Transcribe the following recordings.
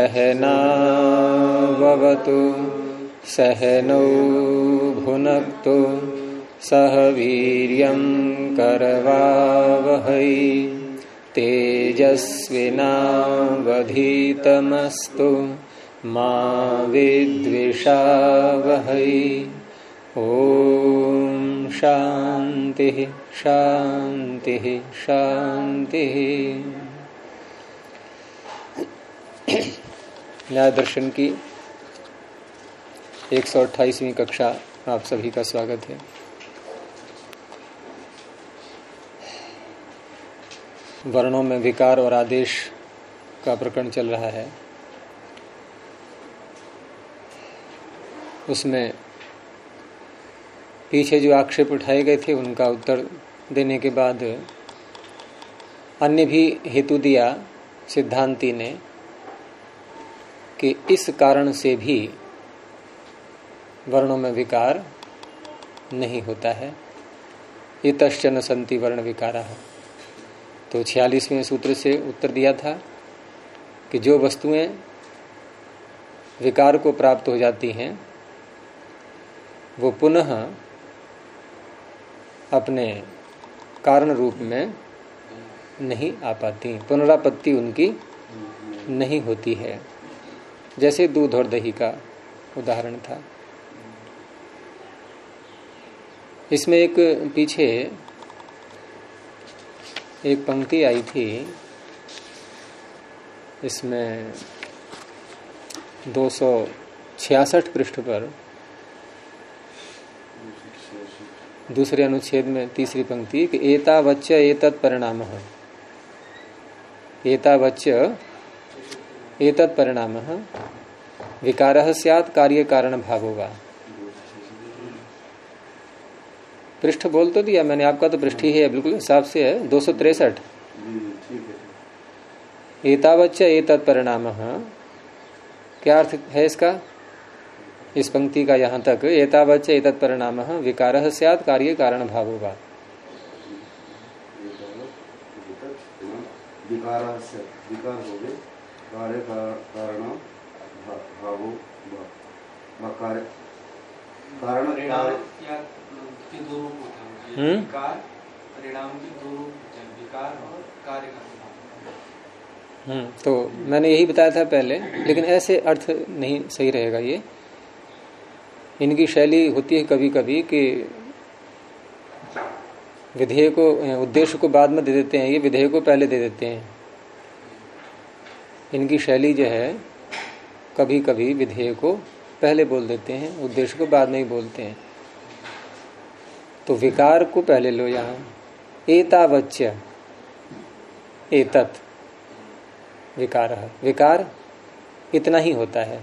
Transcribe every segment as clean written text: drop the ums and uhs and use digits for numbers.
सहनाववतु सहनौ भुनक्तु सह वीर्यं करवावहै तेजस्विनावधीतमस्तु मा विद्विषावहै। ओम शांति शांति शांति। न्याय दर्शन की 128वीं कक्षा आप सभी का स्वागत है। वर्णों में विकार और आदेश का प्रकरण चल रहा है। उसमें पीछे जो आक्षेप उठाए गए थे उनका उत्तर देने के बाद अन्य भी हेतु दिया सिद्धांती ने कि इस कारण से भी वर्णों में विकार नहीं होता है। इतश्चन सन्ति वर्ण विकारः। तो 46वें सूत्र से उत्तर दिया था कि जो वस्तुएं विकार को प्राप्त हो जाती हैं वो पुनः अपने कारण रूप में नहीं आ पाती, पुनरापत्ति उनकी नहीं होती है। जैसे दूध और दही का उदाहरण था। इसमें एक पीछे एक पंक्ति आई थी, इसमें 266 पृष्ठ पर दूसरे अनुच्छेद में तीसरी पंक्ति कि एतावच्च एतत् परिणामः, एतावच्च एतत् परिणामः विकारः स्यात् कार्य कारण भावो वा। पृष्ठ बोल तो दिया मैंने, आपका तो पृष्ठ ही है, बिल्कुल हिसाब से है 263। एतावच्च एतत् परिणामः, क्या अर्थ है इसका? इस पंक्ति का यहाँ तक एतावच्च एतत् परिणामः विकारः स्यात् कार्य कारण भावो वा। विकार हो गए कार्य कारण भावो वा। कारण के दो रूप होते हैं, विकार परिणाम के दो रूप होते हैं, विकार और कार्य कारण। तो मैंने यही बताया था पहले, लेकिन ऐसे अर्थ नहीं सही रहेगा। ये इनकी शैली होती है कभी कभी कि विधेय को उद्देश्य को बाद में दे देते हैं, ये विधेय को पहले दे देते हैं। इनकी शैली जो है कभी कभी विधेय को पहले बोल देते हैं, उद्देश्य को बाद में ही बोलते हैं। तो विकार को पहले लो यहाँ, एतावच्च एतत् विकारः, विकार इतना ही होता है।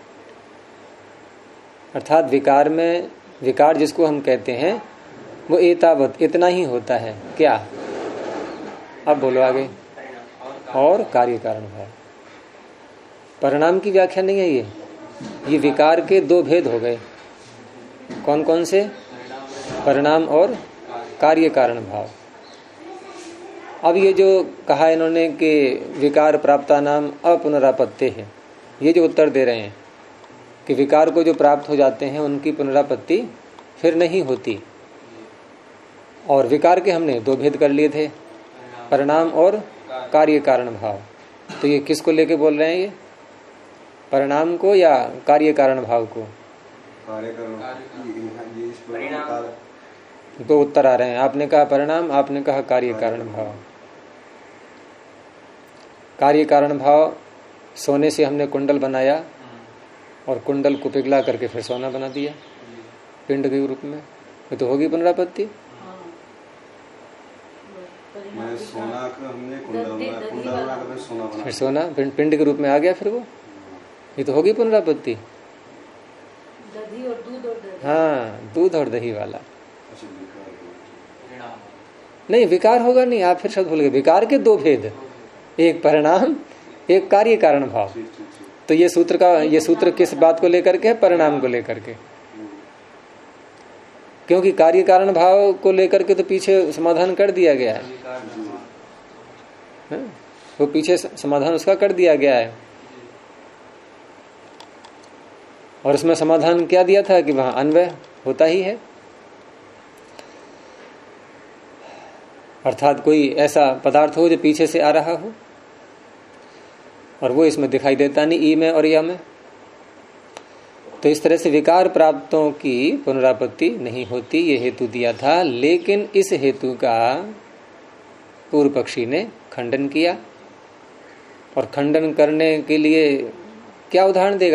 अर्थात विकार में, विकार जिसको हम कहते हैं वो एतावत इतना ही होता है। क्या? अब बोलो आगे। और कार्य कारण भाव, परिणाम की व्याख्या नहीं है ये विकार के दो भेद हो गए। कौन कौन से? परिणाम और कार्य कारण भाव। अब ये जो कहा इन्होंने कि विकार प्राप्ता नाम अपुनरापत्ति है, ये जो उत्तर दे रहे हैं कि विकार को जो प्राप्त हो जाते हैं उनकी पुनरापत्ति फिर नहीं होती। और विकार के हमने दो भेद कर लिए थे, परिणाम और कार्य कारण भाव। तो ये किसको लेके बोल रहे हैं? ये परिणाम को या कार्य कारण भाव को? दो उत्तर आ रहे हैं, आपने कहा परिणाम, आपने कहा कार्य कारण भाव। कार्य कारण भाव, सोने से हमने कुंडल बनाया और कुंडल को पिघला करके फिर सोना बना दिया पिंड के रूप में, ये तो होगी पुनरापत्ति। सोना का हमने कुंडल बना कर सोना बना, फिर सोना पिंड के रूप में आ गया, फिर वो ये तो होगी पुनरापत्ति। दही और दूध और दही। हाँ, दूध और दही वाला नहीं, विकार होगा नहीं। आप फिर शब्द भूल गए, विकार के दो भेद, एक परिणाम एक कार्य कारण भाव। तो ये सूत्र किस बात को लेकर के है? परिणाम को लेकर के। क्योंकि कार्य कारण भाव को लेकर के तो पीछे समाधान कर दिया गया है, वो पीछे समाधान उसका कर दिया गया है। और इसमें समाधान क्या दिया था कि वहां अन्वय होता ही है, अर्थात कोई ऐसा पदार्थ हो जो पीछे से आ रहा हो और वो इसमें दिखाई देता नहीं, ई में और या में। तो इस तरह से विकार प्राप्तों की पुनरापत्ति नहीं होती, ये हेतु दिया था। लेकिन इस हेतु का पूर्व पक्षी ने खंडन किया, और खंडन करने के लिए क्या उदाहरण देगा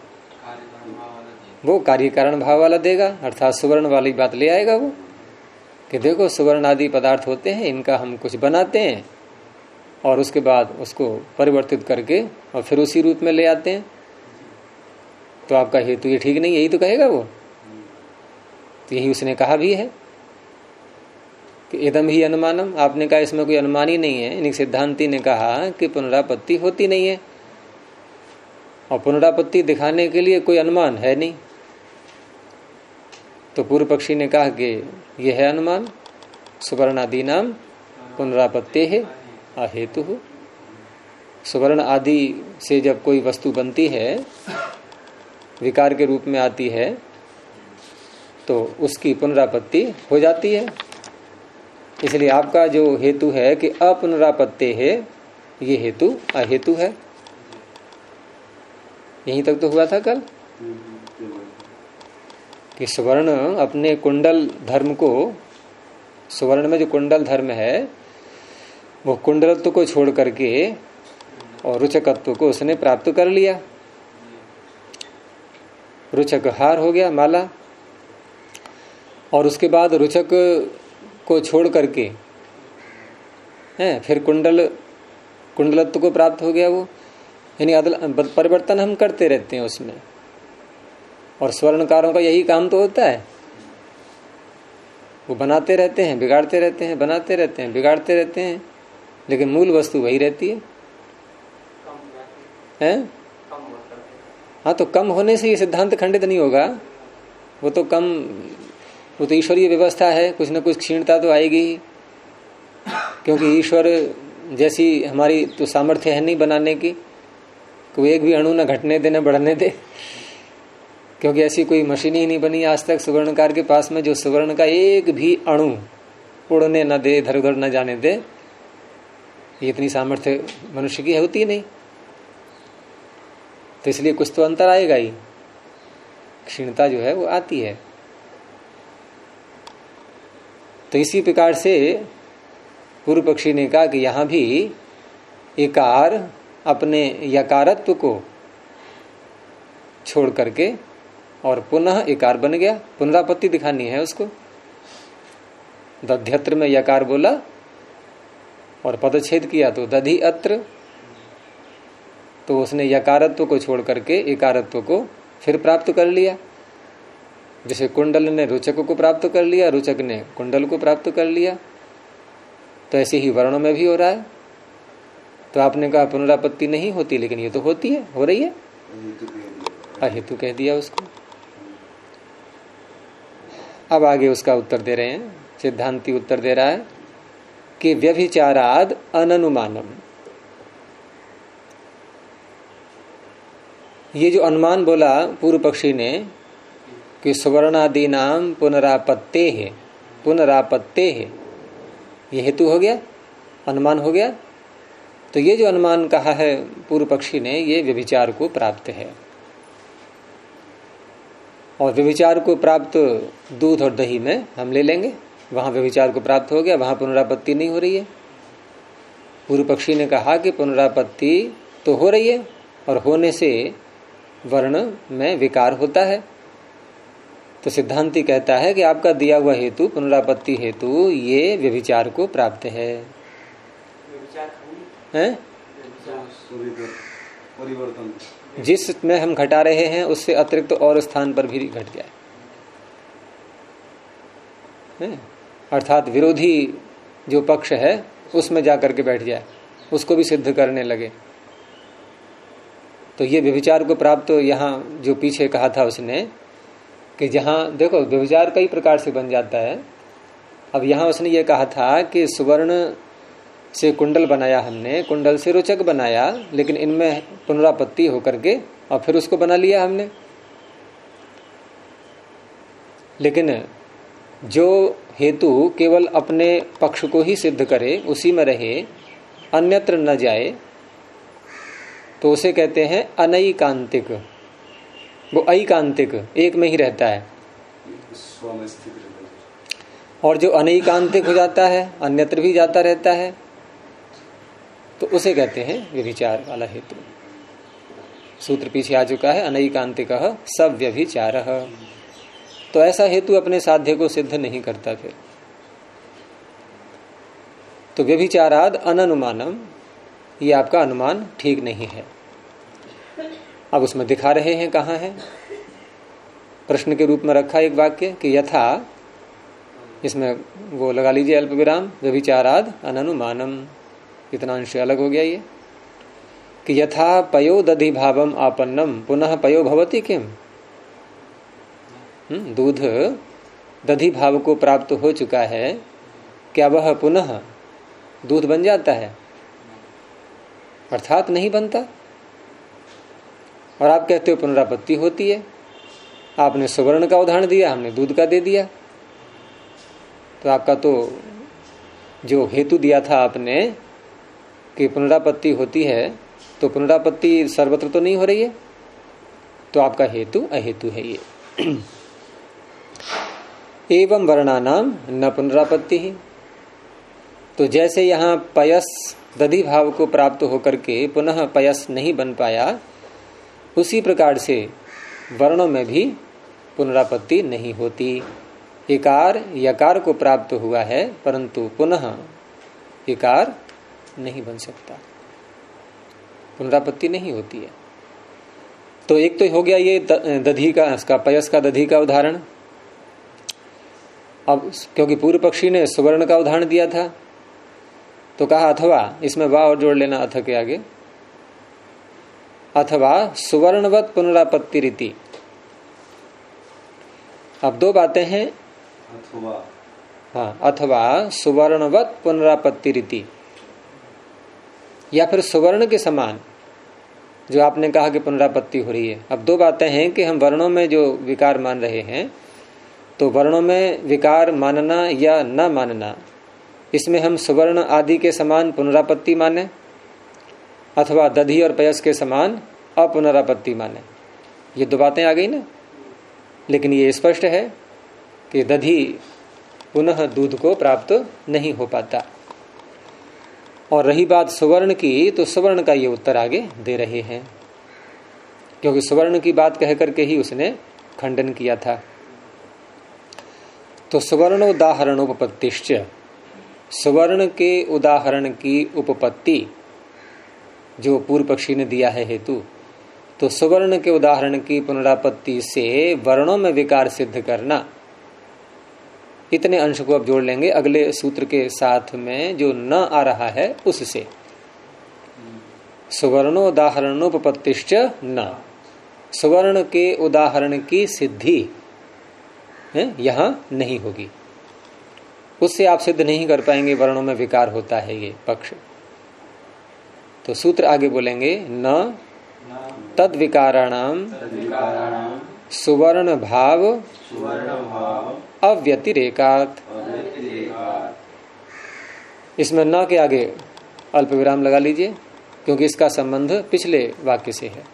वो कार्य कारण भाव वाला देगा, अर्थात सुवर्ण वाली बात ले आएगा वो कि देखो सुवर्ण आदि पदार्थ होते हैं, इनका हम कुछ बनाते हैं और उसके बाद उसको परिवर्तित करके और फिर उसी रूप में ले आते हैं, तो आपका हेतु ये ठीक नहीं, यही तो कहेगा वो। तो यही उसने कहा भी है कि इदम ही अनुमानम, आपने कहा इसमें कोई अनुमान ही नहीं है। इन्हीं सिद्धांति ने कहा कि पुनरापत्ति होती नहीं है, और पुनरापत्ति दिखाने के लिए कोई अनुमान है नहीं। तो पूर्व पक्षी ने कहा कि यह है अनुमान, सुवर्ण आदि नाम पुनरापत्ति है अहेतु। सुवर्ण आदि से जब कोई वस्तु बनती है, विकार के रूप में आती है, तो उसकी पुनरापत्ति हो जाती है। इसलिए आपका जो हेतु है कि अपुनरापत्ति है, ये हेतु अहेतु है। यहीं तक तो हुआ था कल कि सुवर्ण अपने कुंडल धर्म को, सुवर्ण में जो कुंडल धर्म है वो कुंडलत्व को छोड़ करके और रुचकत्व को उसने प्राप्त कर लिया। रुचक हार हो गया, माला, और उसके बाद रुचक को छोड़ करके फिर कुंडलत्व को प्राप्त हो गया वो। यानी परिवर्तन हम करते रहते हैं उसमें, और स्वर्णकारों का यही काम तो होता है, वो बनाते रहते हैं, बिगाड़ते रहते हैं, बनाते रहते हैं, बिगाड़ते रहते हैं, लेकिन मूल वस्तु वही रहती है? हाँ, तो कम होने से ये सिद्धांत खंडित नहीं होगा। वो तो ईश्वरीय व्यवस्था है, कुछ न कुछ क्षीणता तो आएगी ही, क्योंकि ईश्वर जैसी हमारी तो सामर्थ्य है नहीं बनाने की, कोई एक भी अणु न घटने दे न बढ़ने दे, क्योंकि ऐसी कोई मशीन ही नहीं बनी आज तक सुवर्णकार के पास में जो सुवर्ण का एक भी अणु उड़ने न दे, इधर उधर न जाने दे। ये इतनी सामर्थ्य मनुष्य की होती ही नहीं, तो इसलिए कुछ तो अंतर आएगा ही, क्षीणता जो है वो आती है। तो इसी प्रकार से पूर्व पक्षी ने कहा कि यहां भी एकार अपने यकारत्व को छोड़ करके और पुनः एकार बन गया, पुनरापत्ति दिखानी है उसको। दध्यत्र में यकार बोला और पदच्छेद किया तो दधि अत्र, तो उसने यकारत्व को छोड़ करके एकारत्व को फिर प्राप्त कर लिया। जैसे कुंडल ने रुचक को प्राप्त कर लिया, रुचक ने कुंडल को प्राप्त कर लिया, तो ऐसे ही वर्णों में भी हो रहा है। तो आपने कहा पुनरापत्ति नहीं होती, लेकिन ये तो होती है, हो रही है, अहेतु कह दिया उसको। अब आगे उसका उत्तर दे रहे हैं, सिद्धांति उत्तर दे रहा है कि व्यभिचाराद अननुमानम। ये जो अनुमान बोला पूर्व पक्षी ने कि सुवर्णादि नाम पुनरापत्ते है, पुनरापत्ते है, ये हेतु हो गया, अनुमान हो गया। तो ये जो अनुमान कहा है पूर्व पक्षी ने, ये व्यभिचार को प्राप्त है, और व्यभिचार को प्राप्त दूध और दही में हम ले लेंगे, वहां व्यभिचार को प्राप्त हो गया, वहां पुनरापत्ति नहीं हो रही है। पूर्व पक्षी ने कहा कि पुनरापत्ति तो हो रही है, और होने से वर्ण में विकार होता है। तो सिद्धांति कहता है कि आपका दिया हुआ हेतु, पुनरापत्ति हेतु, ये व्यभिचार को प्राप्त है। परिवर्तन जिसमें हम घटा रहे हैं उससे अतिरिक्त और स्थान पर भी घट जाए, अर्थात विरोधी जो पक्ष है उसमें जाकर के बैठ जाए, उसको भी सिद्ध करने लगे। तो ये व्यभिचार को प्राप्त, यहाँ जो पीछे कहा था उसने कि जहाँ देखो व्यभिचार कई प्रकार से बन जाता है। अब यहाँ उसने ये कहा था कि सुवर्ण से कुंडल बनाया हमने, कुंडल से रुचक बनाया, लेकिन इनमें पुनरापत्ति होकर के और फिर उसको बना लिया हमने, लेकिन जो हेतु केवल अपने पक्ष को ही सिद्ध करे, उसी में रहे, अन्यत्र न जाए, तो उसे कहते हैं अनैकांतिक। वो ऐकांतिक, एक में ही रहता है। स्वयं स्थित रहता है। और जो अनैकांतिक हो जाता है, अन्यत्र भी जाता रहता है, तो उसे कहते हैं व्यभिचार वाला हेतु। सूत्र पीछे आ चुका है, अनैकांतिक सव्यभिचार। तो ऐसा हेतु अपने साध्य को सिद्ध नहीं करता। फिर तो व्यभिचाराद अननुमानम, ये आपका अनुमान ठीक नहीं है। अब उसमें दिखा रहे हैं कहाँ है, प्रश्न के रूप में रखा एक वाक्य कि यथा, इसमें वो लगा लीजिए अल्प विराम, व्यभिचाराद अननुमानम, इतना अंश अलग हो गया ये, कि यथा पयो दधि भावम आपन्नम पुनः पयो भवति किम। दूध दधि भाव को प्राप्त हो चुका है, क्या वह पुनः दूध बन जाता है? अर्थात नहीं बनता। और आप कहते हो पुनरापत्ति होती है। आपने सुवर्ण का उदाहरण दिया, हमने दूध का दे दिया। तो आपका तो जो हेतु दिया था आपने कि पुनरापत्ति होती है, तो पुनरापत्ति सर्वत्र तो नहीं हो रही है, तो आपका हेतु अहेतु है ये। एवं वर्णानाम न पुनरापत्ति ही। तो जैसे यहाँ पयस दधि भाव को प्राप्त होकर के पुनः पयस नहीं बन पाया, उसी प्रकार से वर्णों में भी पुनरापत्ति नहीं होती। इकार यकार को प्राप्त हुआ है, परंतु पुनः इकार नहीं बन सकता, पुनरापत्ति नहीं होती है। तो एक तो हो गया ये दधि का, इसका पयस का दधि का उदाहरण। अब क्योंकि पूर्व पक्षी ने सुवर्ण का उदाहरण दिया था, तो कहा अथवा, इसमें वाह और जोड़ लेना अथ के आगे, अथवा सुवर्णवत पुनरापत्ति रीति। अब दो बातें हैं, अथवा, हाँ, अथवा सुवर्णवत पुनरापत्ति रीति, या फिर सुवर्ण के समान जो आपने कहा कि पुनरापत्ति हो रही है। अब दो बातें हैं कि हम वर्णों में जो विकार मान रहे हैं, तो वर्णों में विकार मानना या न मानना, इसमें हम सुवर्ण आदि के समान पुनरापत्ति माने, अथवा दधि और पयस के समान अपुनरापत्ति माने। ये दो बातें आ गई ना। लेकिन ये स्पष्ट है कि दधि पुनः दूध को प्राप्त नहीं हो पाता। और रही बात सुवर्ण की, तो सुवर्ण का ये उत्तर आगे दे रहे हैं, क्योंकि सुवर्ण की बात कह करके ही उसने खंडन किया था। तो सुवर्ण उदाहरण उपपत्तिश्च, सुवर्ण के उदाहरण की उपपत्ति जो पूर्व पक्षी ने दिया है हेतु, तो सुवर्ण के उदाहरण की पुनरापत्ति से वर्णों में विकार सिद्ध करना, इतने अंश को अब जोड़ लेंगे अगले सूत्र के साथ में जो न आ रहा है उससे। सुवर्णो उदाहरणोपपत्तिश्च न, सुवर्ण के उदाहरण की सिद्धि यहां नहीं होगी, उससे आप सिद्ध नहीं कर पाएंगे वर्णों में विकार होता है ये पक्ष। तो सूत्र आगे बोलेंगे, न तद विकाराणाम सुवर्ण भाव अव्यतिरेकात। इसमें न के आगे अल्प विराम लगा लीजिए, क्योंकि इसका संबंध पिछले वाक्य से है।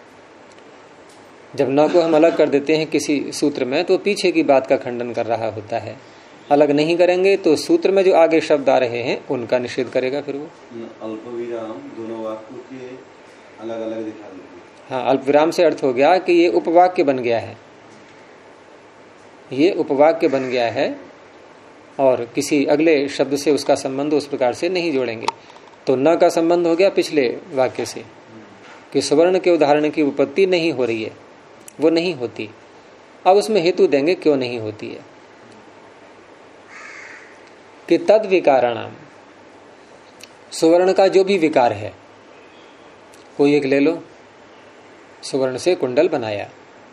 जब न को हम अलग कर देते हैं किसी सूत्र में, तो पीछे की बात का खंडन कर रहा होता है। अलग नहीं करेंगे तो सूत्र में जो आगे शब्द आ रहे हैं उनका निषेध करेगा फिर वो। अल्प विराम दोनों वाक्यों के अलग अलग दिखा देते। हाँ, अल्प विराम से अर्थ हो गया कि ये उपवाक्य बन गया है, ये उपवाक्य बन गया है, और किसी अगले शब्द से उसका संबंध उस प्रकार से नहीं जोड़ेंगे। तो न का संबंध हो गया पिछले वाक्य से कि सुवर्ण के उदाहरण की उपपत्ति नहीं हो रही है, वो नहीं होती। अब उसमें हेतु देंगे क्यों नहीं होती है, कि तद विकाराणाम, सुवर्ण का जो भी विकार है, कोई एक ले लो, सुवर्ण से कुंडल बनाया,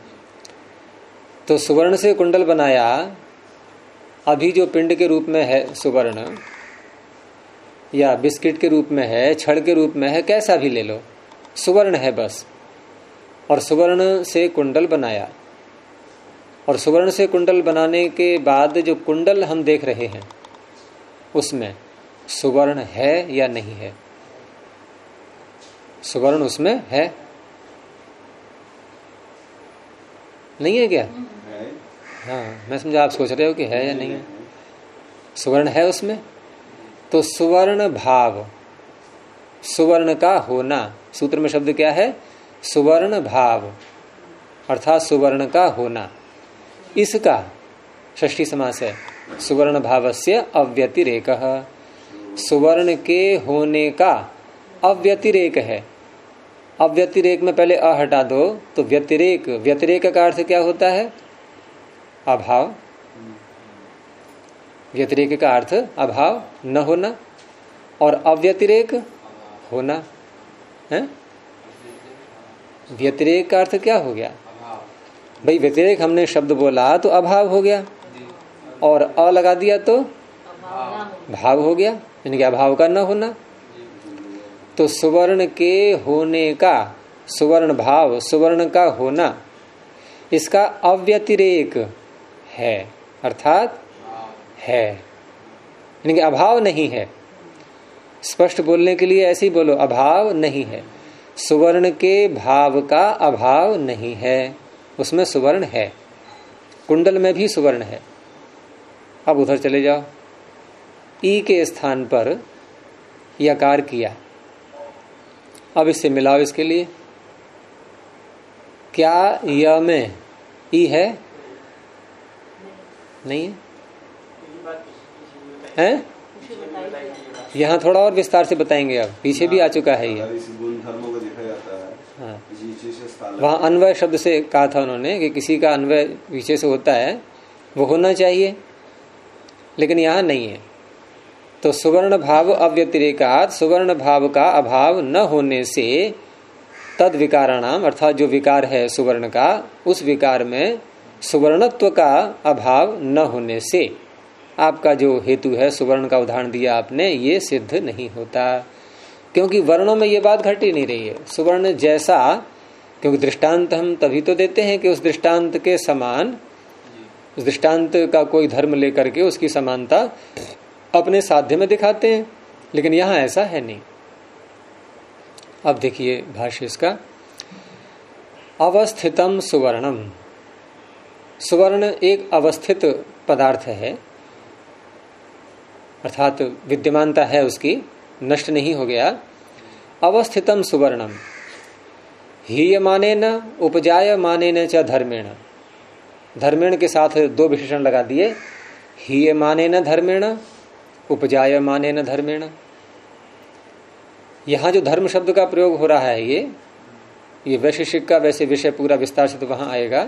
तो सुवर्ण से कुंडल बनाया, अभी जो पिंड के रूप में है सुवर्ण, या बिस्किट के रूप में है, छड़ के रूप में है, कैसा भी ले लो, सुवर्ण है बस। और सुवर्ण से कुंडल बनाया, और सुवर्ण से कुंडल बनाने के बाद जो कुंडल हम देख रहे हैं उसमें सुवर्ण है या नहीं है? सुवर्ण उसमें है, नहीं है क्या? हाँ, मैं समझा आप सोच रहे हो कि है या नहीं है। सुवर्ण है उसमें। तो सुवर्ण भाव, सुवर्ण का होना, सूत्र में शब्द क्या है? सुवर्ण भाव, अर्थात सुवर्ण का होना। इसका षष्ठी समास है, सुवर्ण भावस्य अव्यतिरेकः, सुवर्ण के होने का अव्यतिरेक है। अव्यतिरेक में पहले अ हटा दो तो व्यतिरेक, व्यतिरेक का अर्थ क्या होता है? अभाव। व्यतिरेक का अर्थ अभाव, न होना, और अव्यतिरेक होना है। व्यतिरेक का अर्थ क्या हो गया भाई? व्यतिरेक हमने शब्द बोला तो अभाव हो गया, और अ लगा दिया तो भाव हो गया, यानी कि अभाव का न होना। तो सुवर्ण के होने का, सुवर्ण भाव, सुवर्ण का होना, इसका अव्यतिरेक है, अर्थात है, यानी कि अभाव नहीं है। स्पष्ट बोलने के लिए ऐसे ही बोलो, अभाव नहीं है। सुवर्ण के भाव का अभाव नहीं है, उसमें सुवर्ण है। कुंडल में भी सुवर्ण है। अब उधर चले जाओ, ई के स्थान पर यकार किया, अब इससे मिलाओ। इसके लिए क्या य में ई है? नहीं है, हैं? यहाँ थोड़ा और विस्तार से बताएंगे, अब पीछे भी आ चुका है ये। गुणधर्मों को देखा जाता है। हाँ, वहाँ अन्वय शब्द से कहा था उन्होंने कि किसी का अन्वय पीछे से होता है, वो होना चाहिए, लेकिन यहाँ नहीं है। तो सुवर्ण भाव अव्यतिरेकात्, सुवर्ण भाव का अभाव न होने से तद विकाराणाम, अर्थात जो विकार है सुवर्ण का, उस विकार में सुवर्णत्व का अभाव न होने से आपका जो हेतु है, सुवर्ण का उदाहरण दिया आपने, ये सिद्ध नहीं होता। क्योंकि वर्णों में ये बात घट ही नहीं रही है। सुवर्ण जैसा, क्योंकि दृष्टांत हम तभी तो देते हैं कि उस दृष्टांत के समान, उस दृष्टांत का कोई धर्म लेकर के उसकी समानता अपने साध्य में दिखाते हैं, लेकिन यहां ऐसा है नहीं। अब देखिए भाष्य इसका, अवस्थितम सुवर्णम। सुवर्ण एक अवस्थित पदार्थ है, अर्थात विद्यमानता है उसकी, नष्ट नहीं हो गया। अवस्थितम सुवर्णम हीयमानेन उपजायमानेन च धर्मेण। धर्मेण के साथ दो विशेषण लगा दिए, हीयमानेन धर्मेण, उपजायमानेन धर्मेण। यहां जो धर्म शब्द का प्रयोग हो रहा है ये वैशेषिक का वैसे विषय पूरा विस्तार से तो वहां आएगा,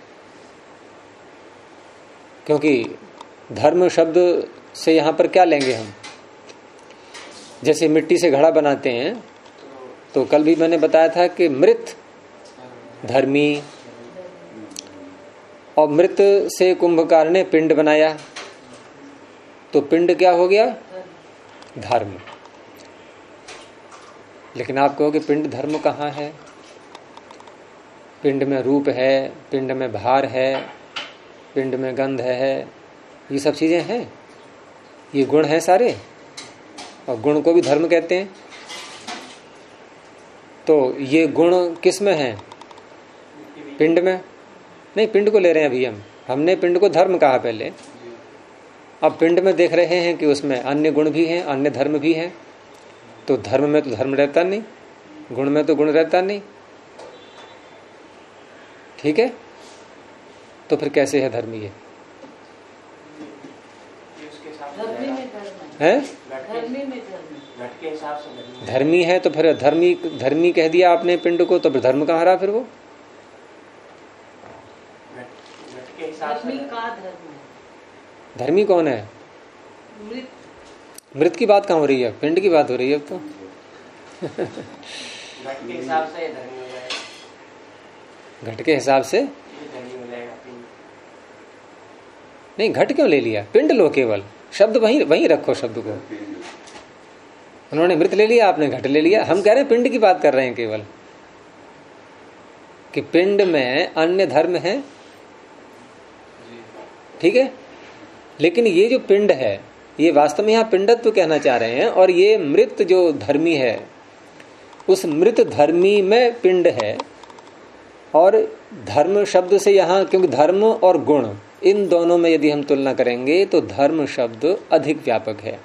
क्योंकि धर्म शब्द से यहां पर क्या लेंगे हम? जैसे मिट्टी से घड़ा बनाते हैं, तो कल भी मैंने बताया था कि मृत धर्मी, और मृत से कुंभकार ने पिंड बनाया, तो पिंड क्या हो गया? धर्म। लेकिन आप कहोगे पिंड धर्म कहाँ है? पिंड में रूप है, पिंड में भार है, पिंड में गंध है, ये सब चीजें हैं, ये गुण हैं सारे, और गुण को भी धर्म कहते हैं। तो ये गुण किस में है? पिंड में नहीं, पिंड को ले रहे हैं अभी हमने पिंड को धर्म कहा पहले, अब पिंड में देख रहे हैं कि उसमें अन्य गुण भी हैं, अन्य धर्म भी हैं। तो धर्म में तो धर्म रहता नहीं, गुण में तो गुण रहता नहीं, ठीक है? तो फिर कैसे है धर्म? ये है धर्मी है, तो फिर धर्मी कह दिया आपने पिंड को, तो फिर धर्म कहाँ रहा फिर वो? धर्मी कौन है? मृत की बात कहाँ हो रही है? पिंड की बात हो रही है अब तो। घट के हिसाब से धर्मी हो जाएगा। घट के हिसाब से धर्मी हो जाएगा पिंड। नहीं, घट क्यों ले लिया? पिंड लो, केवल शब्द वहीं रखो शब्द को। उन्होंने मृत ले लिया, आपने घट ले लिया। हम कह रहे हैं पिंड की बात कर रहे हैं केवल, कि पिंड में अन्य धर्म है, ठीक है। लेकिन ये जो पिंड है, ये वास्तव में यहाँ पिंडत्व कहना चाह रहे हैं, और ये मृत जो धर्मी है, उस मृत धर्मी में पिंड है। और धर्म शब्द से यहाँ, क्योंकि धर्म और गुण इन दोनों में यदि हम तुलना करेंगे तो धर्म शब्द अधिक व्यापक है।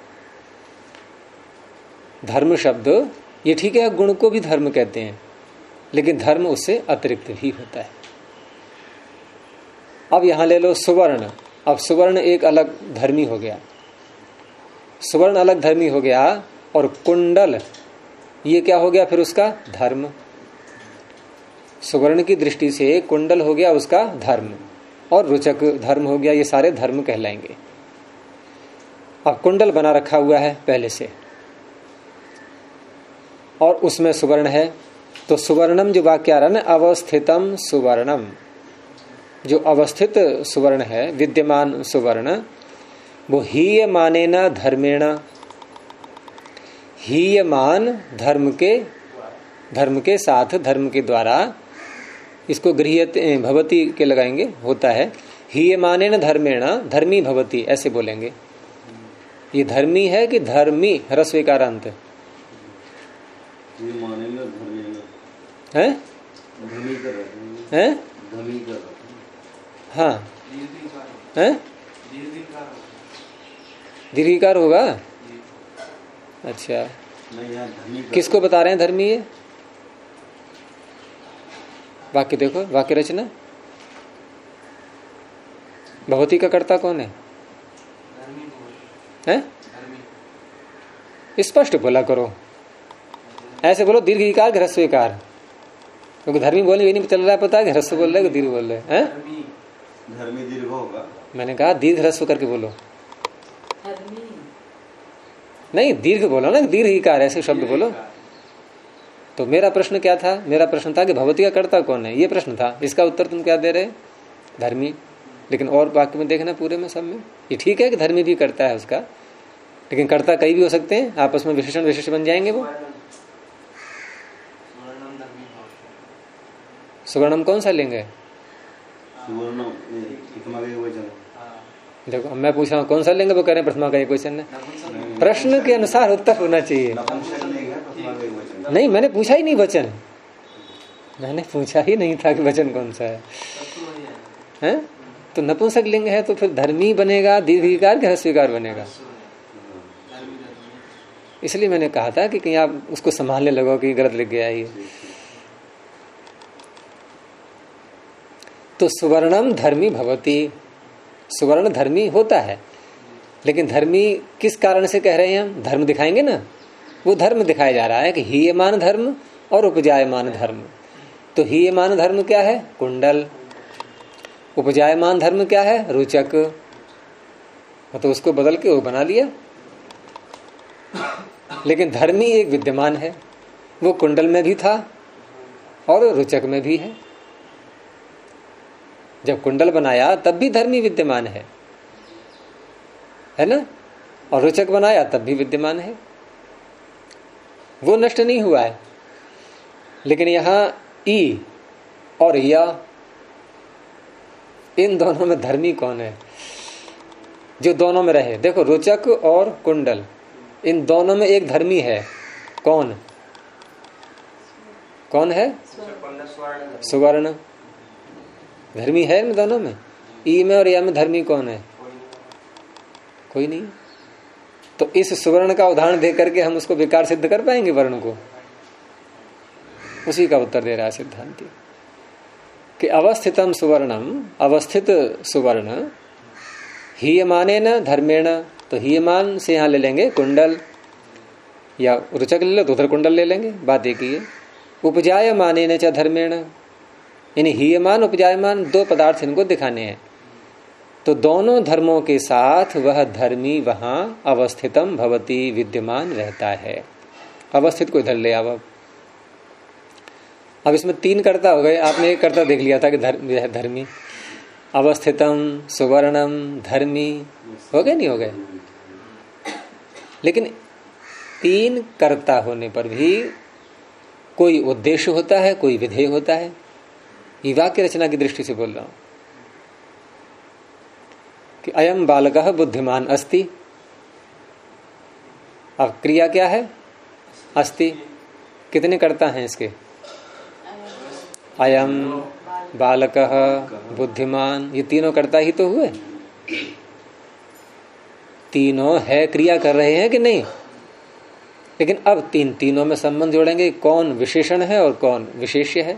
धर्म शब्द ये ठीक है, गुण को भी धर्म कहते हैं, लेकिन धर्म उससे अतिरिक्त भी होता है। अब यहां ले लो सुवर्ण। अब सुवर्ण एक अलग धर्मी हो गया, सुवर्ण अलग धर्मी हो गया, और कुंडल ये क्या हो गया फिर उसका धर्म। सुवर्ण की दृष्टि से कुंडल हो गया उसका धर्म, और रुचक धर्म हो गया। ये सारे धर्म कहलाएंगे। अब कुंडल बना रखा हुआ है पहले से, और उसमें सुवर्ण है, तो सुवर्णम जो वाक्य आ रहा है ना, अवस्थितम सुवर्णम, जो अवस्थित सुवर्ण है, विद्यमान सुवर्ण, वो हीयमानेन धर्मेण, हीयमान धर्म के साथ, धर्म के द्वारा, इसको गृह्यते भवति के लगाएंगे, होता है। हीयमानेन धर्मेण धर्मी भवति, ऐसे बोलेंगे। ये धर्मी है कि धर्मी, ह्रस्व इकारांत है। हाँ है, दीर्घिकार होगा। अच्छा, किसको बता रहे हैं धर्मी? ये वाक्य देखो, वाक्य रचना, भगवती का कर्ता कौन है? स्पष्ट बोला करो, ऐसे बोलो दीर्घिकार ह्रस्वकार, क्योंकि धर्मी बोलने ये नहीं चल रहा है, पता है ह्रस्व बोल रहे दीर्घ बोल रहे हैं। धर्मी दीर्घ होगा। मैंने कहा दीर्घ ह्रस्व करके बोलो, नहीं दीर्घ बोलो ना, दीर्घिकार ऐसे शब्द बोलो। तो मेरा प्रश्न क्या था? मेरा प्रश्न था कि भगवती का कर्ता कौन है, ये प्रश्न था। इसका उत्तर तुम क्या दे रहे? धर्मी। लेकिन और वाक्य में देखना, पूरे में सब में ये ठीक है कि धर्मी भी करता है उसका, लेकिन कर्ता कई भी हो सकते हैं, आपस में विशेषण विशेष बन जाएंगे। वो सुवर्णम कौन सा लेंगे? देखो मैं पूछ रहा हूँ कौन सा लेंगे, वो कह रहे हैं प्रथमा का एक क्वेश्चन है। प्रश्न के अनुसार उत्तर होना चाहिए। नहीं, मैंने पूछा ही नहीं वचन, मैंने पूछा ही नहीं था कि वचन कौन सा है? तो नपुंसक लिंग है तो फिर धर्मी बनेगा, दीर्घिकार के ह्रस्वीकार बनेगा। इसलिए मैंने कहा था कि कहीं आप उसको संभालने लगो कि गलत लिख गया ये। तो सुवर्णम धर्मी भवती, सुवर्ण धर्मी होता है, लेकिन धर्मी किस कारण से कह रहे हैं हम? धर्म दिखाएंगे ना, वो धर्म दिखाया जा रहा है कि हीयमान धर्म और उपजायमान धर्म। तो हीयमान धर्म क्या है? कुंडल। उपजायमान धर्म क्या है? रुचक। तो उसको बदल के वो बना लिया। लेकिन धर्मी एक विद्यमान है, वो कुंडल में भी था और रुचक में भी है। जब कुंडल बनाया तब भी धर्मी विद्यमान है ना, और रुचक बनाया तब भी विद्यमान है, वो नष्ट नहीं हुआ है। लेकिन यहां ई और या, इन दोनों में धर्मी कौन है? जो दोनों में रहे। देखो रुचक और कुंडल, इन दोनों में एक धर्मी है। कौन? कौन है? सुवर्ण। धर्मी है इन दोनों में, ई में और या में धर्मी कौन है? कोई नहीं। तो इस सुवर्ण का उदाहरण दे करके हम उसको विकार सिद्ध कर पाएंगे वर्ण को? उसी का उत्तर दे रहा है सिद्धांति कि अवस्थितम सुवर्णम, अवस्थित सुवर्ण, हीयमानेन धर्मेण। तो हीयमान से यहां ले लेंगे कुंडल, या रुचक ले लो तो उधर कुंडल ले लेंगे, बात एक ही है। उपजायमानेन च धर्मेण, यानी हीयमान उपजायमान दो पदार्थ इनको दिखाने हैं। तो दोनों धर्मों के साथ वह धर्मी वहां अवस्थितम भवती, विद्यमान रहता है। अवस्थित को इधर ले आओ। अब इसमें तीन कर्ता हो गए, आपने एक कर्ता देख लिया था कि धर्मी। अवस्थितम, सुवर्णम, धर्मी हो गए, नहीं हो गए? लेकिन तीन कर्ता होने पर भी कोई उद्देश्य होता है, कोई विधेय होता है। ये वाक्य रचना की दृष्टि से बोल रहा हूं। कि अयम बालकः बुद्धिमान अस्ति। अब क्रिया क्या है? अस्ति। कितने कर्ता हैं इसके? अयम बालकः बुद्धिमान, ये तीनों कर्ता ही तो हुए। तीनों है क्रिया कर रहे हैं कि नहीं? लेकिन अब तीनों में संबंध जोड़ेंगे, कौन विशेषण है और कौन विशेष्य है।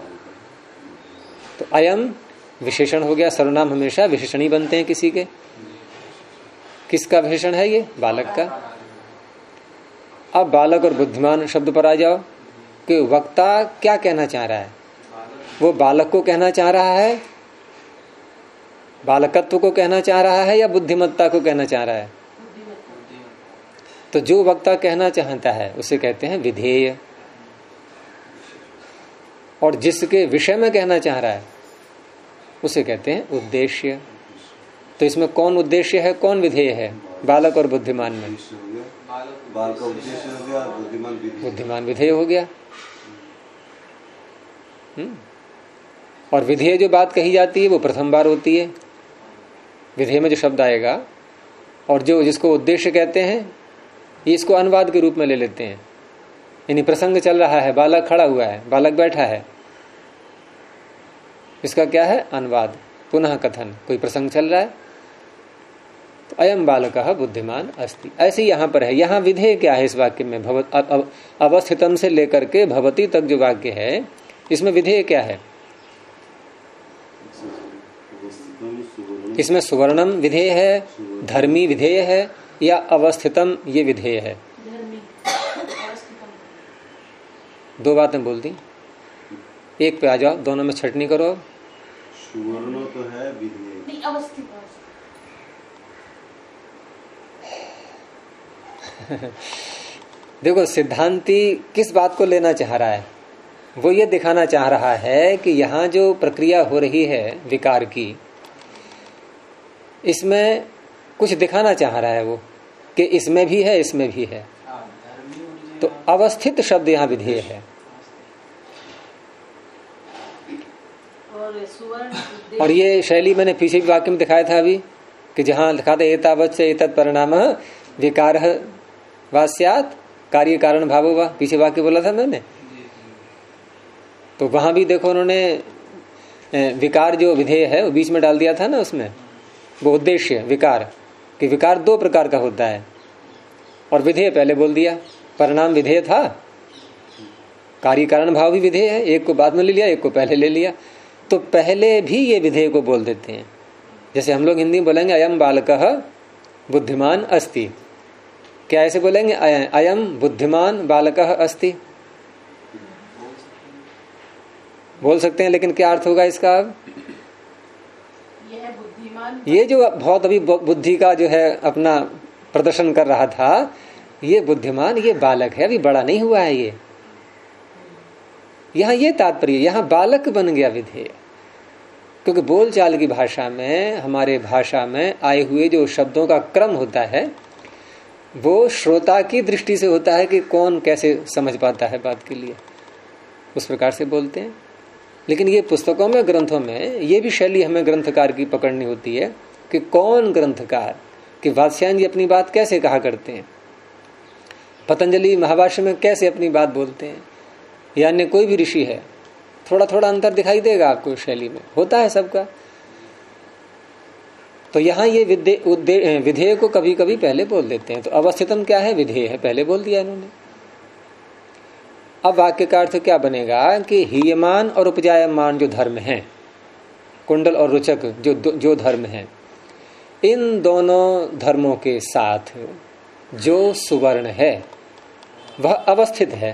तो अयम विशेषण हो गया, सर्वनाम हमेशा विशेषण ही बनते हैं किसी के। किसका विशेषण है ये? बालक का। अब बालक और बुद्धिमान शब्द पर आ जाओ कि वक्ता क्या कहना चाह रहा है। वो बालक को कहना चाह रहा है, बालकत्व को कहना चाह रहा है, या बुद्धिमत्ता को कहना चाह रहा है? तो जो वक्ता कहना चाहता है उसे कहते हैं विधेय, और जिसके विषय में कहना चाह रहा है उसे कहते हैं उद्देश्य। तो इसमें कौन उद्देश्य है, कौन विधेय है? बालक और बुद्धिमान में बाल का उद्देश्य हो गया, बुद्धिमान विधेय हो गया। और विधेय जो बात कही जाती है वो प्रथम बार होती है। विधेय में जो शब्द आएगा और जो जिसको उद्देश्य कहते हैं, ये इसको अनुवाद के रूप में ले लेते हैं। यानी प्रसंग चल रहा है, बालक खड़ा हुआ है, बालक बैठा है, इसका क्या है? अनुवाद, पुनः कथन, कोई प्रसंग चल रहा है। तो अयम बालकः बुद्धिमान अस्ति, ऐसे यहाँ पर है। यहाँ विधेय क्या है इस वाक्य में? अवस्थितम से लेकर के भवती तक जो वाक्य है, इसमें विधेय क्या है? इसमें सुवर्णम विधेय है, धर्मी विधेय है, या अवस्थितम ये विधेय है? दो बातें बोल दी, एक पे आ जाओ, दोनों में छटनी करो। सुवर्ण तो है विधेय, अवस्थित। देखो सिद्धांती किस बात को लेना चाह रहा है? वो ये दिखाना चाह रहा है कि यहाँ जो प्रक्रिया हो रही है विकार की, इसमें कुछ दिखाना चाह रहा है वो, कि इसमें भी है, इसमें भी है। तो अवस्थित शब्द यहाँ विधेय है। और ये शैली मैंने पीछे भी वाक्य में दिखाया था अभी, कि जहां लिखा था एतावत् से एतत् परिणाम विकारः वा स्यात् कार्य कारण भावो वा, पीछे वाक्य बोला था मैंने। तो वहां भी देखो उन्होंने विकार जो विधेय है वो बीच में डाल दिया था ना, उसमें वो उद्देश्य विकार, कि विकार दो प्रकार का होता है, और विधेय पहले बोल दिया। परिणाम विधेय था, कार्य कारण भाव भी विधेय है, एक को बाद में ले लिया, एक को पहले ले लिया। तो पहले भी ये विधेय को बोल देते हैं। जैसे हम लोग हिंदी में बोलेंगे अयम बालकः बुद्धिमान अस्ति, क्या ऐसे बोलेंगे? अयम बुद्धिमान बालकः अस्ति बोल सकते हैं, लेकिन क्या अर्थ होगा इसका? अब ये जो बहुत अभी बुद्धि का जो है अपना प्रदर्शन कर रहा था, ये बुद्धिमान, ये बालक है, अभी बड़ा नहीं हुआ है ये। यहाँ ये तात्पर्य, यहाँ बालक बन गया विधेय। क्योंकि बोलचाल की भाषा में, हमारे भाषा में आए हुए जो शब्दों का क्रम होता है वो श्रोता की दृष्टि से होता है कि कौन कैसे समझ पाता है बात के लिए, उस प्रकार से बोलते हैं। लेकिन ये पुस्तकों में, ग्रंथों में ये भी शैली हमें ग्रंथकार की पकड़नी होती है कि कौन ग्रंथकार, कि वात्स्यायन जी अपनी बात कैसे कहा करते हैं, पतंजलि महाभाष्य में कैसे अपनी बात बोलते हैं, या अन्य कोई भी ऋषि है, थोड़ा थोड़ा अंतर दिखाई देगा आपको शैली में, होता है सबका। तो यहाँ ये विधेय को कभी कभी पहले बोल देते हैं। तो अवस्थितम क्या है? विधेय है, पहले बोल दिया इन्होंने। अब वाक्य का अर्थ क्या बनेगा कि हीयमान और उपजायमान जो धर्म है, कुंडल और रुचक जो धर्म है, इन दोनों धर्मों के साथ जो सुवर्ण है वह अवस्थित है।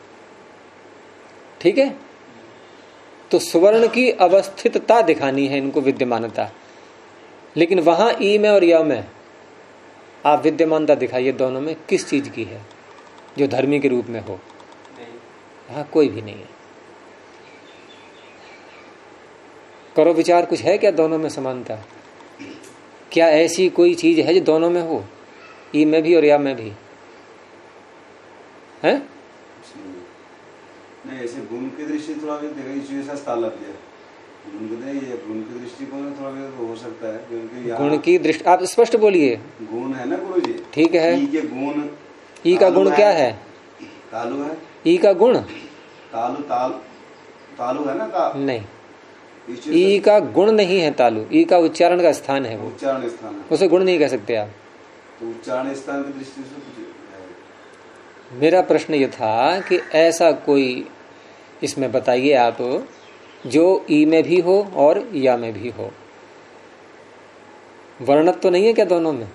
ठीक है? तो सुवर्ण की अवस्थितता दिखानी है इनको, विद्यमानता। लेकिन वहां ई में और य में आप विद्यमानता दिखाइए, दोनों में किस चीज की है जो धर्मी के रूप में हो? वहां कोई भी नहीं है। करो विचार, कुछ है क्या दोनों में समानता? क्या ऐसी कोई चीज है जो दोनों में हो, ई में भी और या में भी? है नहीं, ऐसे गुण की दृष्टि थोड़ा देखा, तालव्य गुण की दृष्टिकोण में थोड़ा भी हो सकता है, क्योंकि गुण की दृष्टि, आप स्पष्ट बोलिए। गुण है ना गुरु जी, ठीक है। ई के गुण, ई का गुण क्या है? तालु है। ई का गुण तालु है ना नहीं, ई का गुण नहीं है तालु, ई का उच्चारण का स्थान है, वो उच्चारण स्थान है, उसे गुण नहीं कह सकते आप। तो उच्चारण स्थान की दृष्टि से कुछ। मेरा प्रश्न ये था कि ऐसा कोई इसमें बताइए आप जो ई में भी हो और या में भी हो। वर्णत्व तो नहीं है क्या दोनों में?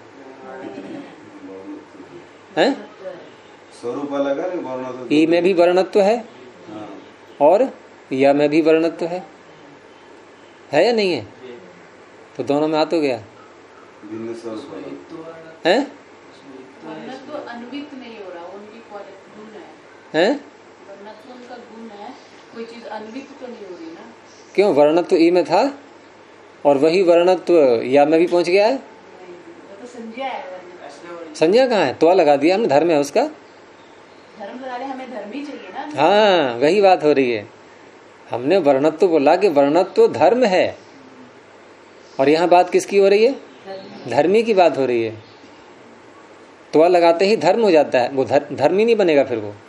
हैं? स्वरूप अलग है, वर्णत्व। ई में भी वर्णत्व है और या में भी वर्णत्व है या नहीं है? तो दोनों में आ तो गया भिन्न स्वरूप है। वर्णत्व अन्वित नहीं हो रहा, उनकी गुण है। हैं? वर्णत्व उनका गुण है, कोई चीज अन्वित तो नहीं हो रही ना। क्यों? वर्णत्व ई में था और वही वर्णत्व या में भी पहुंच गया है। वो तो संज्ञा है। संज्ञा कहाँ है? तो लगा दिया हमने, धर्म है उसका। धर्म लगा ले, हमें धर्म ही चाहिए ना। हाँ, वही बात हो रही है। हमने वर्णत्व बोला कि वर्णत्व धर्म है, और यहाँ बात किसकी हो रही है? धर्मी की बात हो रही है। तो लगाते ही धर्म हो जाता है, वो धर्म ही नहीं बनेगा फिर वो।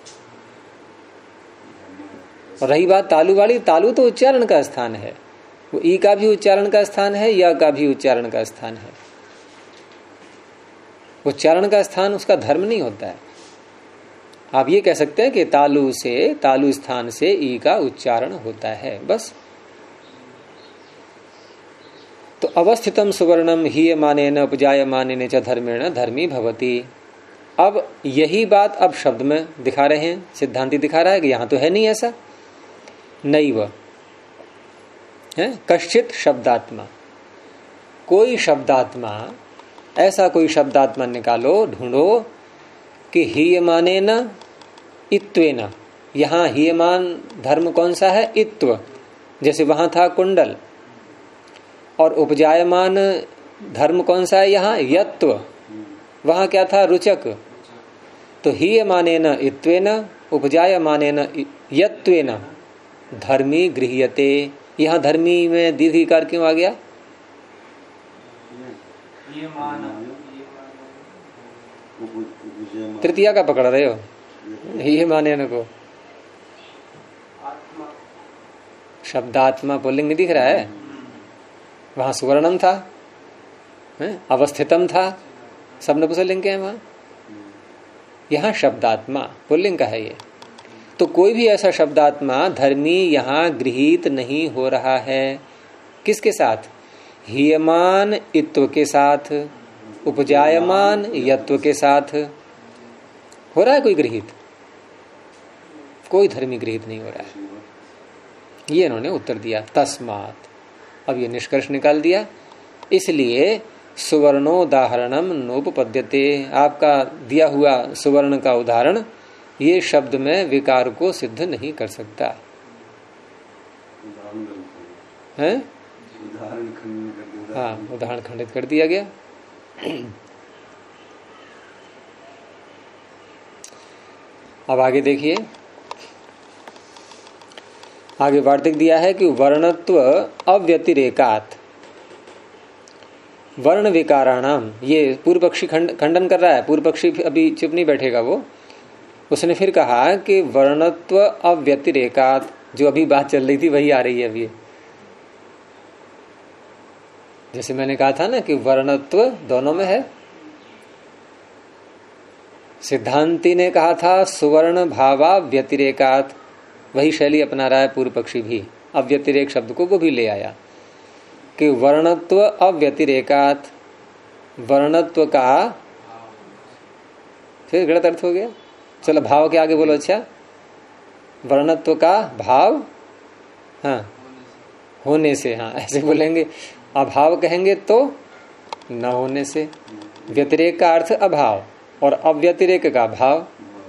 और रही बात तालु वाली, तालु तो उच्चारण का स्थान है, वो ई का भी उच्चारण का स्थान है, या का भी उच्चारण का स्थान है। उच्चारण का स्थान उसका धर्म नहीं होता है। आप ये कह सकते हैं कि तालु से, तालु स्थान से ई का उच्चारण होता है, बस। तो अवस्थितम सुवर्णम ही मानेन उपजायमानेन च धर्मेण धर्मी भवति। अब यही बात अब शब्द में दिखा रहे हैं, सिद्धांति दिखा रहा है कि यहां तो है नहीं ऐसा। नैव है कश्चित शब्दात्मा, कोई शब्दात्मा, ऐसा कोई शब्दात्मा निकालो, ढूंढो कि हीयमानेन इत्वेन। यहां हीयमान धर्म कौन सा है? इत्व। जैसे वहां था कुंडल। और उपजायमान धर्म कौन सा है? यहाँ यत्व। वहां क्या था? रुचक। तो हीयमानेन इत्वेन उपजायमानेन यत्वेन धर्मी गृह्यते। यहाँ धर्मी में दीर्घिकार क्यों आ गया? तृतीया का पकड़ रहे हो, ये माने न को। शब्दात्मा पुल्लिंग नहीं दिख रहा है, वहां सुवर्णम था, अवस्थितम था, सब नपुंसकलिंग के हैं वहां। यहाँ शब्दात्मा पुल्लिंग का है ये। तो कोई भी ऐसा शब्दात्मा धर्मी यहाँ गृहीत नहीं हो रहा है। किसके साथ? हीयमान इत्व के साथ, उपजायमान यत्व के साथ हो रहा है कोई गृहीत? कोई धर्मी गृहीत नहीं हो रहा है। ये इन्होंने उत्तर दिया तस्मात्। अब ये निष्कर्ष निकाल दिया, इसलिए सुवर्णोदाहरणम नोपपद्यते। आपका दिया हुआ सुवर्ण का उदाहरण ये शब्द में विकार को सिद्ध नहीं कर सकता है। हाँ, उदाहरण खंडित कर दिया गया। अब आगे देखिए, आगे वार्तिक दिया है कि वर्णत्व अव्यतिरेकात वर्ण विकाराणाम। ये पूर्व पक्षी खंडन कर रहा है। पूर्व पक्षी अभी चुप नहीं बैठेगा वो। उसने फिर कहा कि वर्णत्व अव्यतिरेकात, जो अभी बात चल रही थी वही आ रही है अभी। जैसे मैंने कहा था ना कि वर्णत्व दोनों में है। सिद्धांति ने कहा था सुवर्ण भावा व्यतिरेकात, वही शैली अपना रहा है पूर्व पक्षी भी। अव्यतिरेक शब्द को वो भी ले आया कि वर्णत्व अव्यतिरेकात, वर्णत्व का फिर गलत अर्थ हो गया। चलो भाव के आगे बोलो। अच्छा, वर्णत्व का भाव, हाँ होने से, हाँ ऐसे बोलेंगे। अभाव कहेंगे तो न होने से। व्यतिरेक का अर्थ अभाव और अव्यतिरेक का भाव।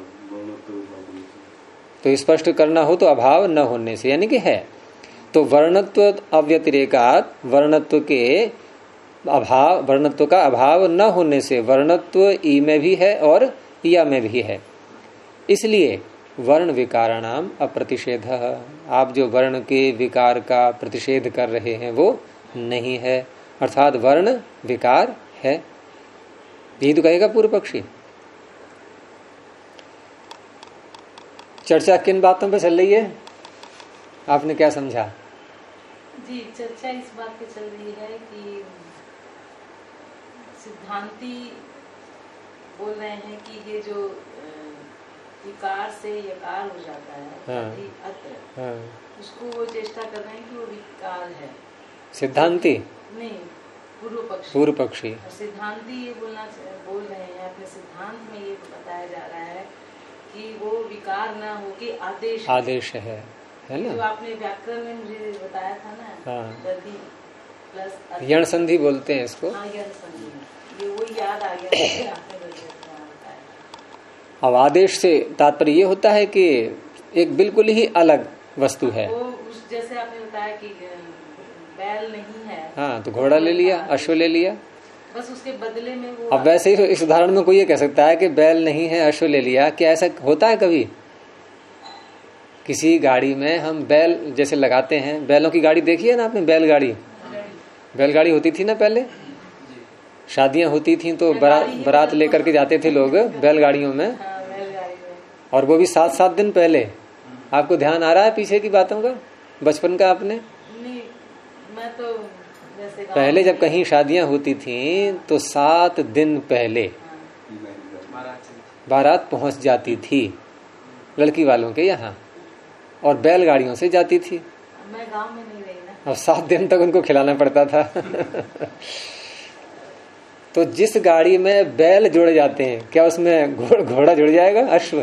तो स्पष्ट करना हो तो अभाव न होने से, यानी कि है। तो वर्णत्व अव्यतिरेकात, वर्णत्व के अभाव, वर्णत्व का अभाव न होने से वर्णत्व ई में भी है और या में भी है। इसलिए वर्ण विकाराणाम अप्रतिषेध। आप जो वर्ण के विकार का प्रतिषेध कर रहे हैं वो नहीं है, अर्थात वर्ण विकार है, यही तो कहेगा पूर्व पक्षी। चर्चा किन बातों पे चल रही है, आपने क्या समझा? जी, चर्चा इस बात पे चल रही है कि सिद्धांती बोल रहे हैं कि ये जो विकार से यकार हो जाता है, हाँ, अत्र, हाँ, उसको वो चेष्टा कर रहे हैं कि वो विकार है। सिद्धांती नहीं, पूर्व पक्षी। सिद्धांती ये बोल रहे हैं, अपने सिद्धांत में ये बताया जा रहा है कि वो विकार ना होके आदेश है ना। जो आपने व्याकरण में मुझे बताया था ना, हाँ, दधि प्लस यण संधि बोलते हैं इसको। हाँ, यण संधि, ये वो याद आ गया। अब आदेश से तात्पर्य ये होता है कि एक बिल्कुल ही अलग वस्तु है। वो जैसे आपने बताया कि बैल नहीं है, हाँ, तो घोड़ा ले लिया, अश्व ले लिया, बस उसके बदले में वो। अब वैसे ही इस उदाहरण में कोई ये कह सकता है कि बैल नहीं है, अश्व ले लिया। क्या ऐसा होता है कभी? किसी गाड़ी में हम बैल जैसे लगाते हैं, बैलों की गाड़ी देखी है ना आपने? बैलगाड़ी होती थी ना पहले, शादियां होती थी तो बारात लेकर के जाते थे लोग बैलगाड़ियों में, और वो भी 7-7 दिन पहले। आपको ध्यान आ रहा है पीछे की बातों का, बचपन का? आपने नहीं, मैं तो जैसे पहले जब कहीं शादियां होती थी तो 7 दिन पहले बारात पहुंच जाती थी लड़की वालों के यहाँ, और बैलगाड़ियों से जाती थी। मैं गांव में नहीं रही ना, और 7 दिन तक उनको खिलाना पड़ता था। तो जिस गाड़ी में बैल जुड़ जाते हैं, क्या उसमें घोड़ा जुड़ जाएगा, अश्व?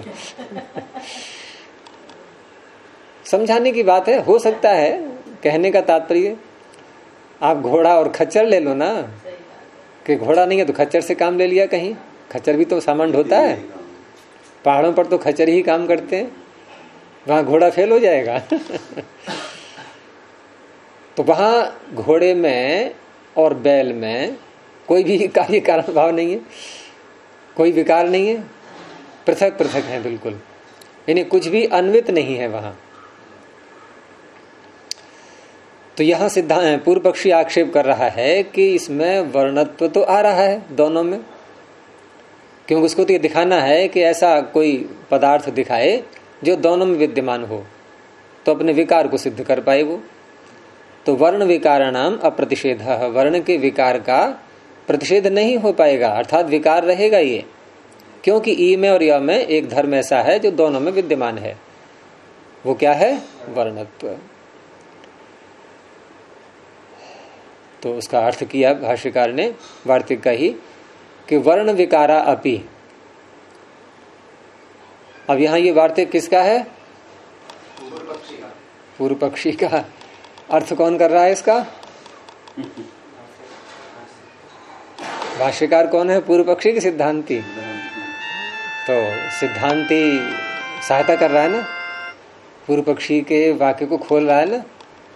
समझाने की बात है, हो सकता है। कहने का तात्पर्य, आप घोड़ा और खच्चर ले लो ना, कि घोड़ा नहीं है तो खच्चर से काम ले लिया कहीं। खच्चर भी तो सामान ढोता है, पहाड़ों पर तो खच्चर ही काम करते हैं, वहां घोड़ा फेल हो जाएगा। तो वहां घोड़े में और बैल में कोई भी कार्य कारण भाव नहीं है, कोई विकार नहीं है, पृथक पृथक है बिल्कुल, यानी कुछ भी अन्वित नहीं है वहां। तो यहां सिद्धांत पूर्व पक्षी आक्षेप कर रहा है कि इसमें वर्णत्व तो आ रहा है दोनों में, क्योंकि उसको तो ये दिखाना है कि ऐसा कोई पदार्थ दिखाए जो दोनों में विद्यमान हो, तो अपने विकार को सिद्ध कर पाए वो। तो वर्ण विकाराणाम अप्रतिषेध, वर्ण के विकार का प्रतिषेध नहीं हो पाएगा, अर्थात विकार रहेगा ये, क्योंकि ई में और य में एक धर्म ऐसा है जो दोनों में विद्यमान है। वो क्या है? वर्णत्व। तो उसका अर्थ किया भाष्यकार ने वार्तिक का ही, कि वर्ण विकारा अपि। अब यहां ये वार्तिक किसका है? पूर्व पक्षी का। अर्थ कौन कर रहा है इसका? भाष्यकार कौन है? पूर्व पक्षी की सिद्धांती। तो सिद्धांती सहायता कर रहा है ना, पूर्व पक्षी के वाक्य को खोल रहा है ना।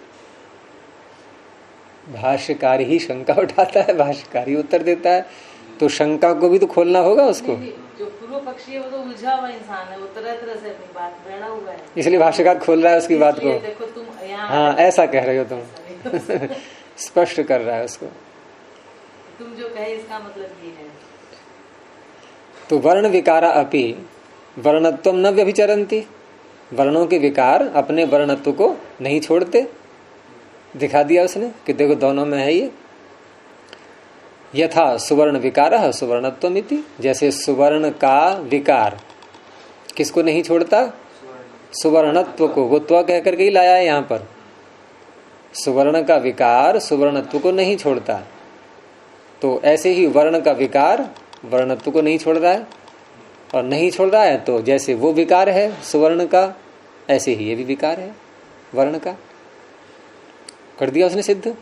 भाष्यकार ही शंका उठाता है, भाष्यकार ही उत्तर देता है, तो शंका को भी तो खोलना होगा उसको। जो पूर्व पक्षी है वो तो उलझा हुआ इंसान है, वो तरह तरह से अपनी बात बैठा हुआ है, इसलिए भाष्यकार खोल रहा है उसकी बात को। देखो तुम हाँ, ऐसा कह रहे हो तुम। स्पष्ट कर रहा है उसको। तुम जो कहे इसका मतलब ये है। तो वर्ण विकारा अपि वर्णत्वम न व्यभिचरन्ति, वर्णों के विकार अपने वर्णत्व को नहीं छोड़ते। दिखा दिया उसने कि देखो दोनों में है ये। यथा सुवर्ण विकारः सुवर्णत्वमिति, जैसे सुवर्ण का विकार किसको नहीं छोड़ता? सुवर्णत्व को। वो त्व कह करके ही लाया है यहाँ पर। सुवर्ण का विकार सुवर्णत्व को नहीं छोड़ता, तो ऐसे ही वर्ण का विकार वर्णत्व को नहीं छोड़ रहा है, और नहीं छोड़ रहा है तो जैसे वो विकार है सुवर्ण का, ऐसे ही ये भी विकार है वर्ण का। कर दिया उसने सिद्ध।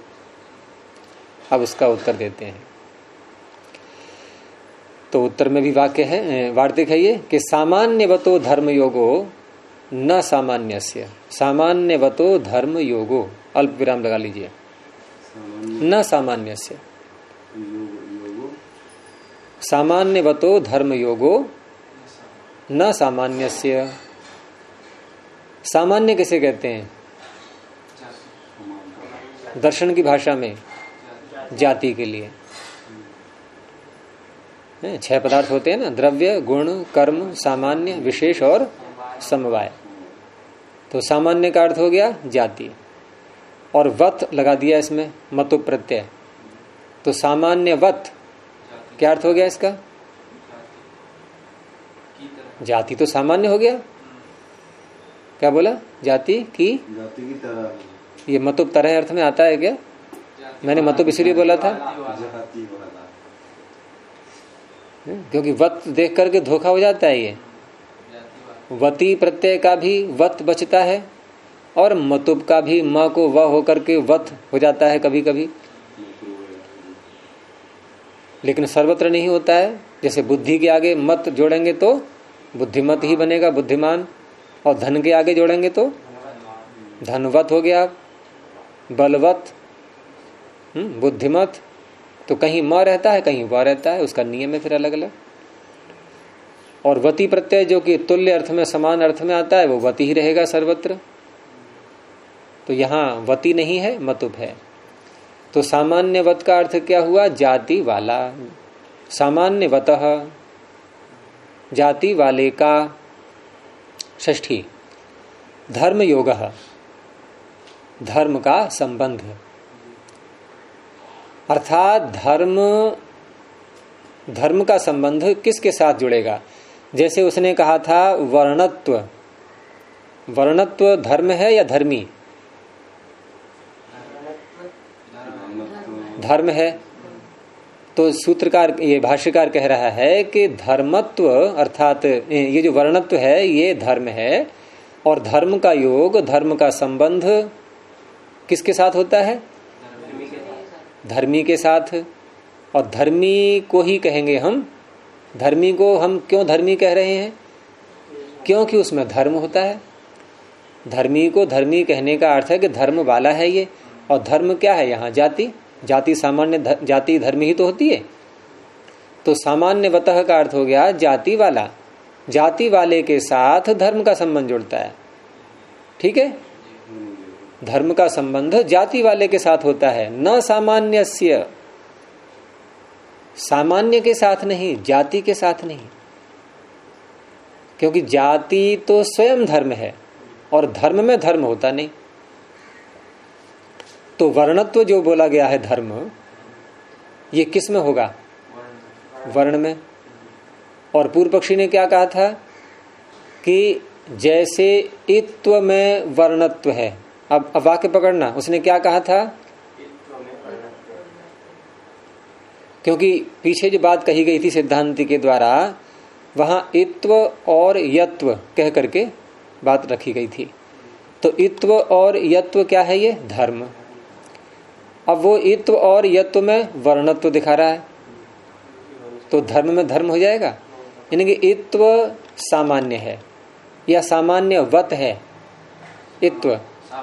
अब उसका उत्तर देते हैं। तो उत्तर में भी वाक्य है, वार्तिक है ये, कि सामान्यवतो धर्म योगो न सामान्यस्य, सामान्यवतो धर्म योगो, अल्प विराम लगा लीजिए, न सामान्यस्य, सामान्यवतो धर्म योगो न सामान्यस्य, सामान्य किसे कहते हैं? दर्शन की भाषा में जाति के लिए 6 पदार्थ होते हैं ना, द्रव्य, गुण, कर्म, सामान्य, विशेष और समवाय। तो सामान्य का अर्थ हो गया जाति, और वत लगा दिया इसमें मतु प्रत्यय, तो सामान्य वत क्या अर्थ हो गया इसका? जाति तो सामान्य हो गया। क्या बोला? जाति की तरह, ये मतुब तरह अर्थ में आता है क्या? मैंने मतुब इसीलिए बोला था क्योंकि वत देख करके धोखा हो जाता है। ये वती प्रत्यय का भी वत बचता है और मतुब का भी म को व होकर के वत हो जाता है कभी कभी, लेकिन सर्वत्र नहीं होता है। जैसे बुद्धि के आगे मत जोड़ेंगे तो बुद्धिमत ही बनेगा, बुद्धिमान, और धन के आगे जोड़ेंगे तो धनवत हो गया, बलवत, बुद्धिमत। तो कहीं म रहता है, कहीं व रहता है, उसका नियम है फिर अलग अलग। और वती प्रत्यय जो कि तुल्य अर्थ में, समान अर्थ में आता है, वो वती ही रहेगा सर्वत्र। तो यहाँ वती नहीं है, मतुब है। तो सामान्य वत का अर्थ क्या हुआ? जाति वाला। सामान्य वतः, जाति वाले का। षष्ठी, धर्म योगः, धर्म का संबंध, अर्थात धर्म का संबंध किसके साथ जुड़ेगा? जैसे उसने कहा था वर्णत्व, वर्णत्व धर्म है या धर्मी? धर्म है। तो सूत्रकार, ये भाष्यकार कह रहा है कि धर्मत्व अर्थात ये जो वर्णत्व है ये धर्म है, और धर्म का योग, धर्म का संबंध किसके साथ होता है? धर्मी के साथ। और धर्मी को ही कहेंगे हम। धर्मी को हम क्यों धर्मी कह रहे हैं? क्योंकि उसमें धर्म होता है। धर्मी को धर्मी कहने का अर्थ है कि धर्म वाला है ये। और धर्म क्या है यहाँ? जाति। जाति सामान्य जाति धर्म ही तो होती है। तो सामान्यवतः का अर्थ हो गया जाति वाला। जाति वाले के साथ धर्म का संबंध जुड़ता है। ठीक है, धर्म का संबंध जाति वाले के साथ होता है, न सामान्यस्य, सामान्य के साथ नहीं, जाति के साथ नहीं। क्योंकि जाति तो स्वयं धर्म है और धर्म में धर्म होता नहीं। तो वर्णत्व जो बोला गया है धर्म, ये किस में होगा? वर्ण में। और पूर्व पक्षी ने क्या कहा था कि जैसे इत्व में वर्णत्व है। अब वाक्य पकड़ना, उसने क्या कहा था? क्योंकि पीछे जो बात कही गई थी सिद्धांति के द्वारा, वहां इत्व और यत्व कह करके बात रखी गई थी। तो इत्व और यत्व क्या है? ये धर्म। अब वो इत्व और यत्व में वर्णत्व दिखा रहा है, तो धर्म में धर्म हो जाएगा। यानी कि इत्व सामान्य है या सामान्यवत है? इत्व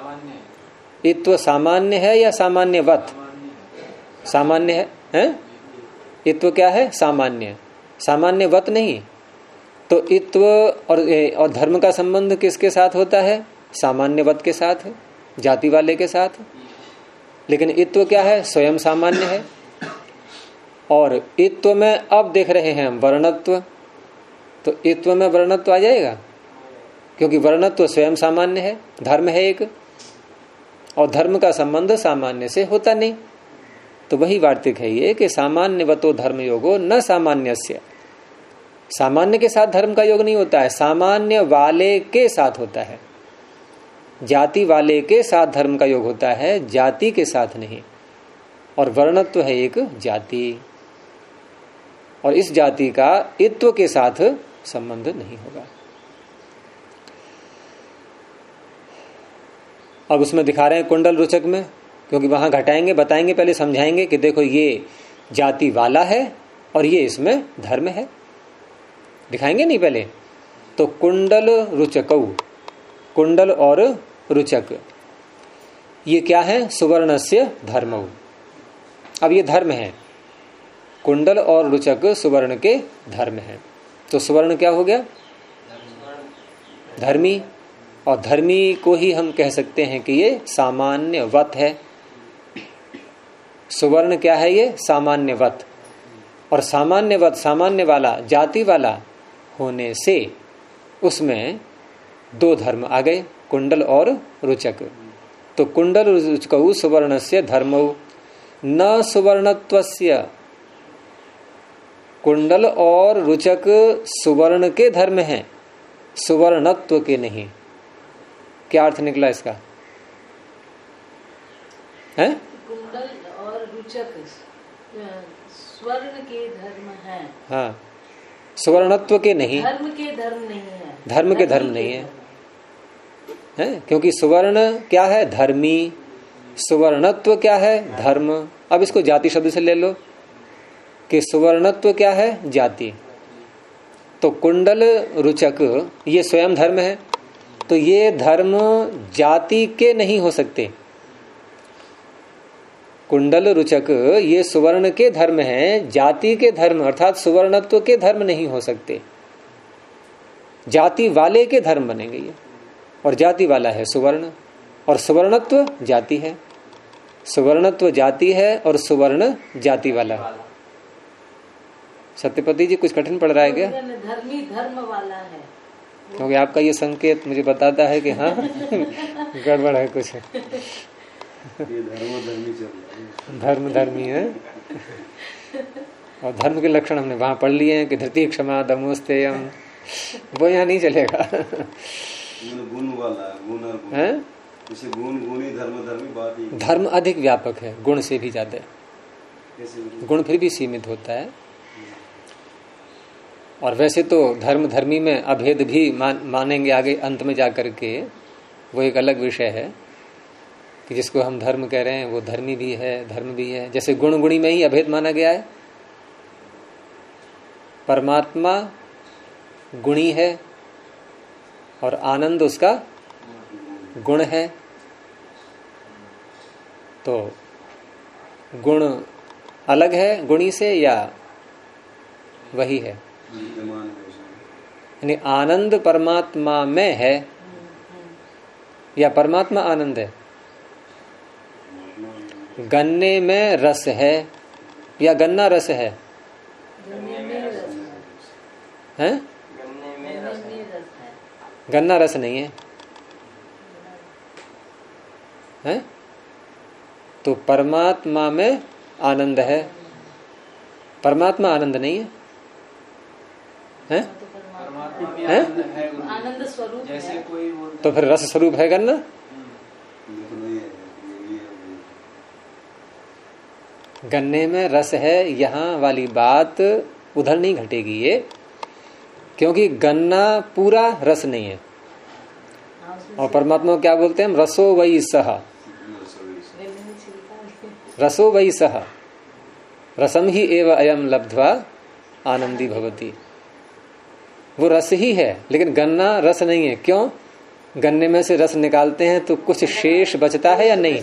सामान्य है या सामान्यवत? सामान्य है, हैं? इत्व क्या है? सामान्य, सामान्यवत नहीं। तो इत्व और धर्म का संबंध किसके साथ होता है? सामान्यवत के साथ, जाति वाले के साथ। लेकिन इत्व क्या है? स्वयं सामान्य है। और इत्व में अब देख रहे हैं हम वर्णत्व, तो इत्व में वर्णत्व आ जाएगा, क्योंकि वर्णत्व स्वयं सामान्य है, धर्म है एक, और धर्म का संबंध सामान्य से होता नहीं। तो वही वार्तिक है ये कि सामान्यवतो धर्म योगो न सामान्यस्य। सामान्य के साथ धर्म का योग नहीं होता है, सामान्य वाले के साथ होता है। जाति वाले के साथ धर्म का योग होता है, जाति के साथ नहीं। और वर्णत्व है एक जाति, और इस जाति का इत्व के साथ संबंध नहीं होगा। अब उसमें दिखा रहे हैं कुंडल रुचक में, क्योंकि वहां घटाएंगे, बताएंगे, पहले समझाएंगे कि देखो ये जाति वाला है और ये इसमें धर्म है। दिखाएंगे नहीं पहले? तो कुंडल रुचकौ, कुंडल और रुचक ये क्या है? सुवर्णस्य धर्मौ। अब ये धर्म है, कुंडल और रुचक सुवर्ण के धर्म है। तो सुवर्ण क्या हो गया? धर्मी, और धर्मी को ही हम कह सकते हैं कि ये सामान्यवत है। सुवर्ण क्या है? ये सामान्यवत। और सामान्यवत, सामान्य वाला, जाति वाला होने से उसमें दो धर्म आ गए, कुंडल और रुचक। तो कुंडल रुचकौ सुवर्णस्य धर्मौ न सुवर्णत्वस्य। कुंडल और रुचक सुवर्ण के धर्म हैं, सुवर्णत्व के नहीं। क्या अर्थ निकला इसका? है कुंडल और रुचक स्वर्ण के धर्म हैं। हाँ, सुवर्णत्व के नहीं, धर्म के धर्म नहीं है। धर्म के धर्म नहीं है, है? क्योंकि सुवर्ण क्या है? धर्मी। सुवर्णत्व क्या है? धर्म। अब इसको जाति शब्द से ले लो कि सुवर्णत्व क्या है? जाति। तो कुंडल रुचक ये स्वयं धर्म है, तो ये धर्म जाति के नहीं हो सकते। कुंडल रुचक ये सुवर्ण के धर्म हैं, जाति के धर्म अर्थात सुवर्णत्व के धर्म नहीं हो सकते। जाति वाले के धर्म बनेंगे ये, और जाति वाला है सुवर्ण, और सुवर्णत्व जाति है। सुवर्णत्व जाति है और सुवर्ण जाति वाला है। सत्यपति जी कुछ कठिन पड़ रहा है क्या? धर्मी धर्म वाला है, क्योंकि आपका ये संकेत मुझे बताता है कि हाँ गड़बड़ है कुछ। ये धर्मी चल रहा है। धर्म धर्मी है। और धर्म के लक्षण हमने वहां पढ़ लिए हैं कि धृति, क्षमा, दमोस्तेयम, वो यहाँ नहीं चलेगा। गुण वाला गुण और गुण है? जैसे गुण गुणी धर्म धर्मी बात ही। धर्म अधिक व्यापक है, गुण से भी ज्यादा। गुण फिर भी सीमित होता है। और वैसे तो धर्म धर्मी में अभेद भी मानेंगे आगे अंत में जाकर के, वो एक अलग विषय है कि जिसको हम धर्म कह रहे हैं वो धर्मी भी है, धर्म भी है। जैसे गुण गुणी में ही अभेद माना गया है। परमात्मा गुणी है और आनंद उसका गुण है। तो गुण अलग है गुणी से या वही है? यानी आनंद परमात्मा में है या परमात्मा आनंद है? गन्ने में रस है या गन्ना रस है? हैं? गन्ना रस नहीं है, हैं? तो परमात्मा में आनंद है, परमात्मा आनंद नहीं है, हैं? हैं? आनंद स्वरूप जैसे कोई तो फिर रस स्वरूप है गन्ना? गन्ने में रस है, यहाँ वाली बात उधर नहीं घटेगी ये, क्योंकि गन्ना पूरा रस नहीं है। और परमात्मा को क्या बोलते हैं हम? रसो वही सह, रसो वही सह, रसम ही एव अयम लब्ध्वा आनंदी भवती। वो रस ही है, लेकिन गन्ना रस नहीं है। क्यों? गन्ने में से रस निकालते हैं तो कुछ शेष बचता है या नहीं?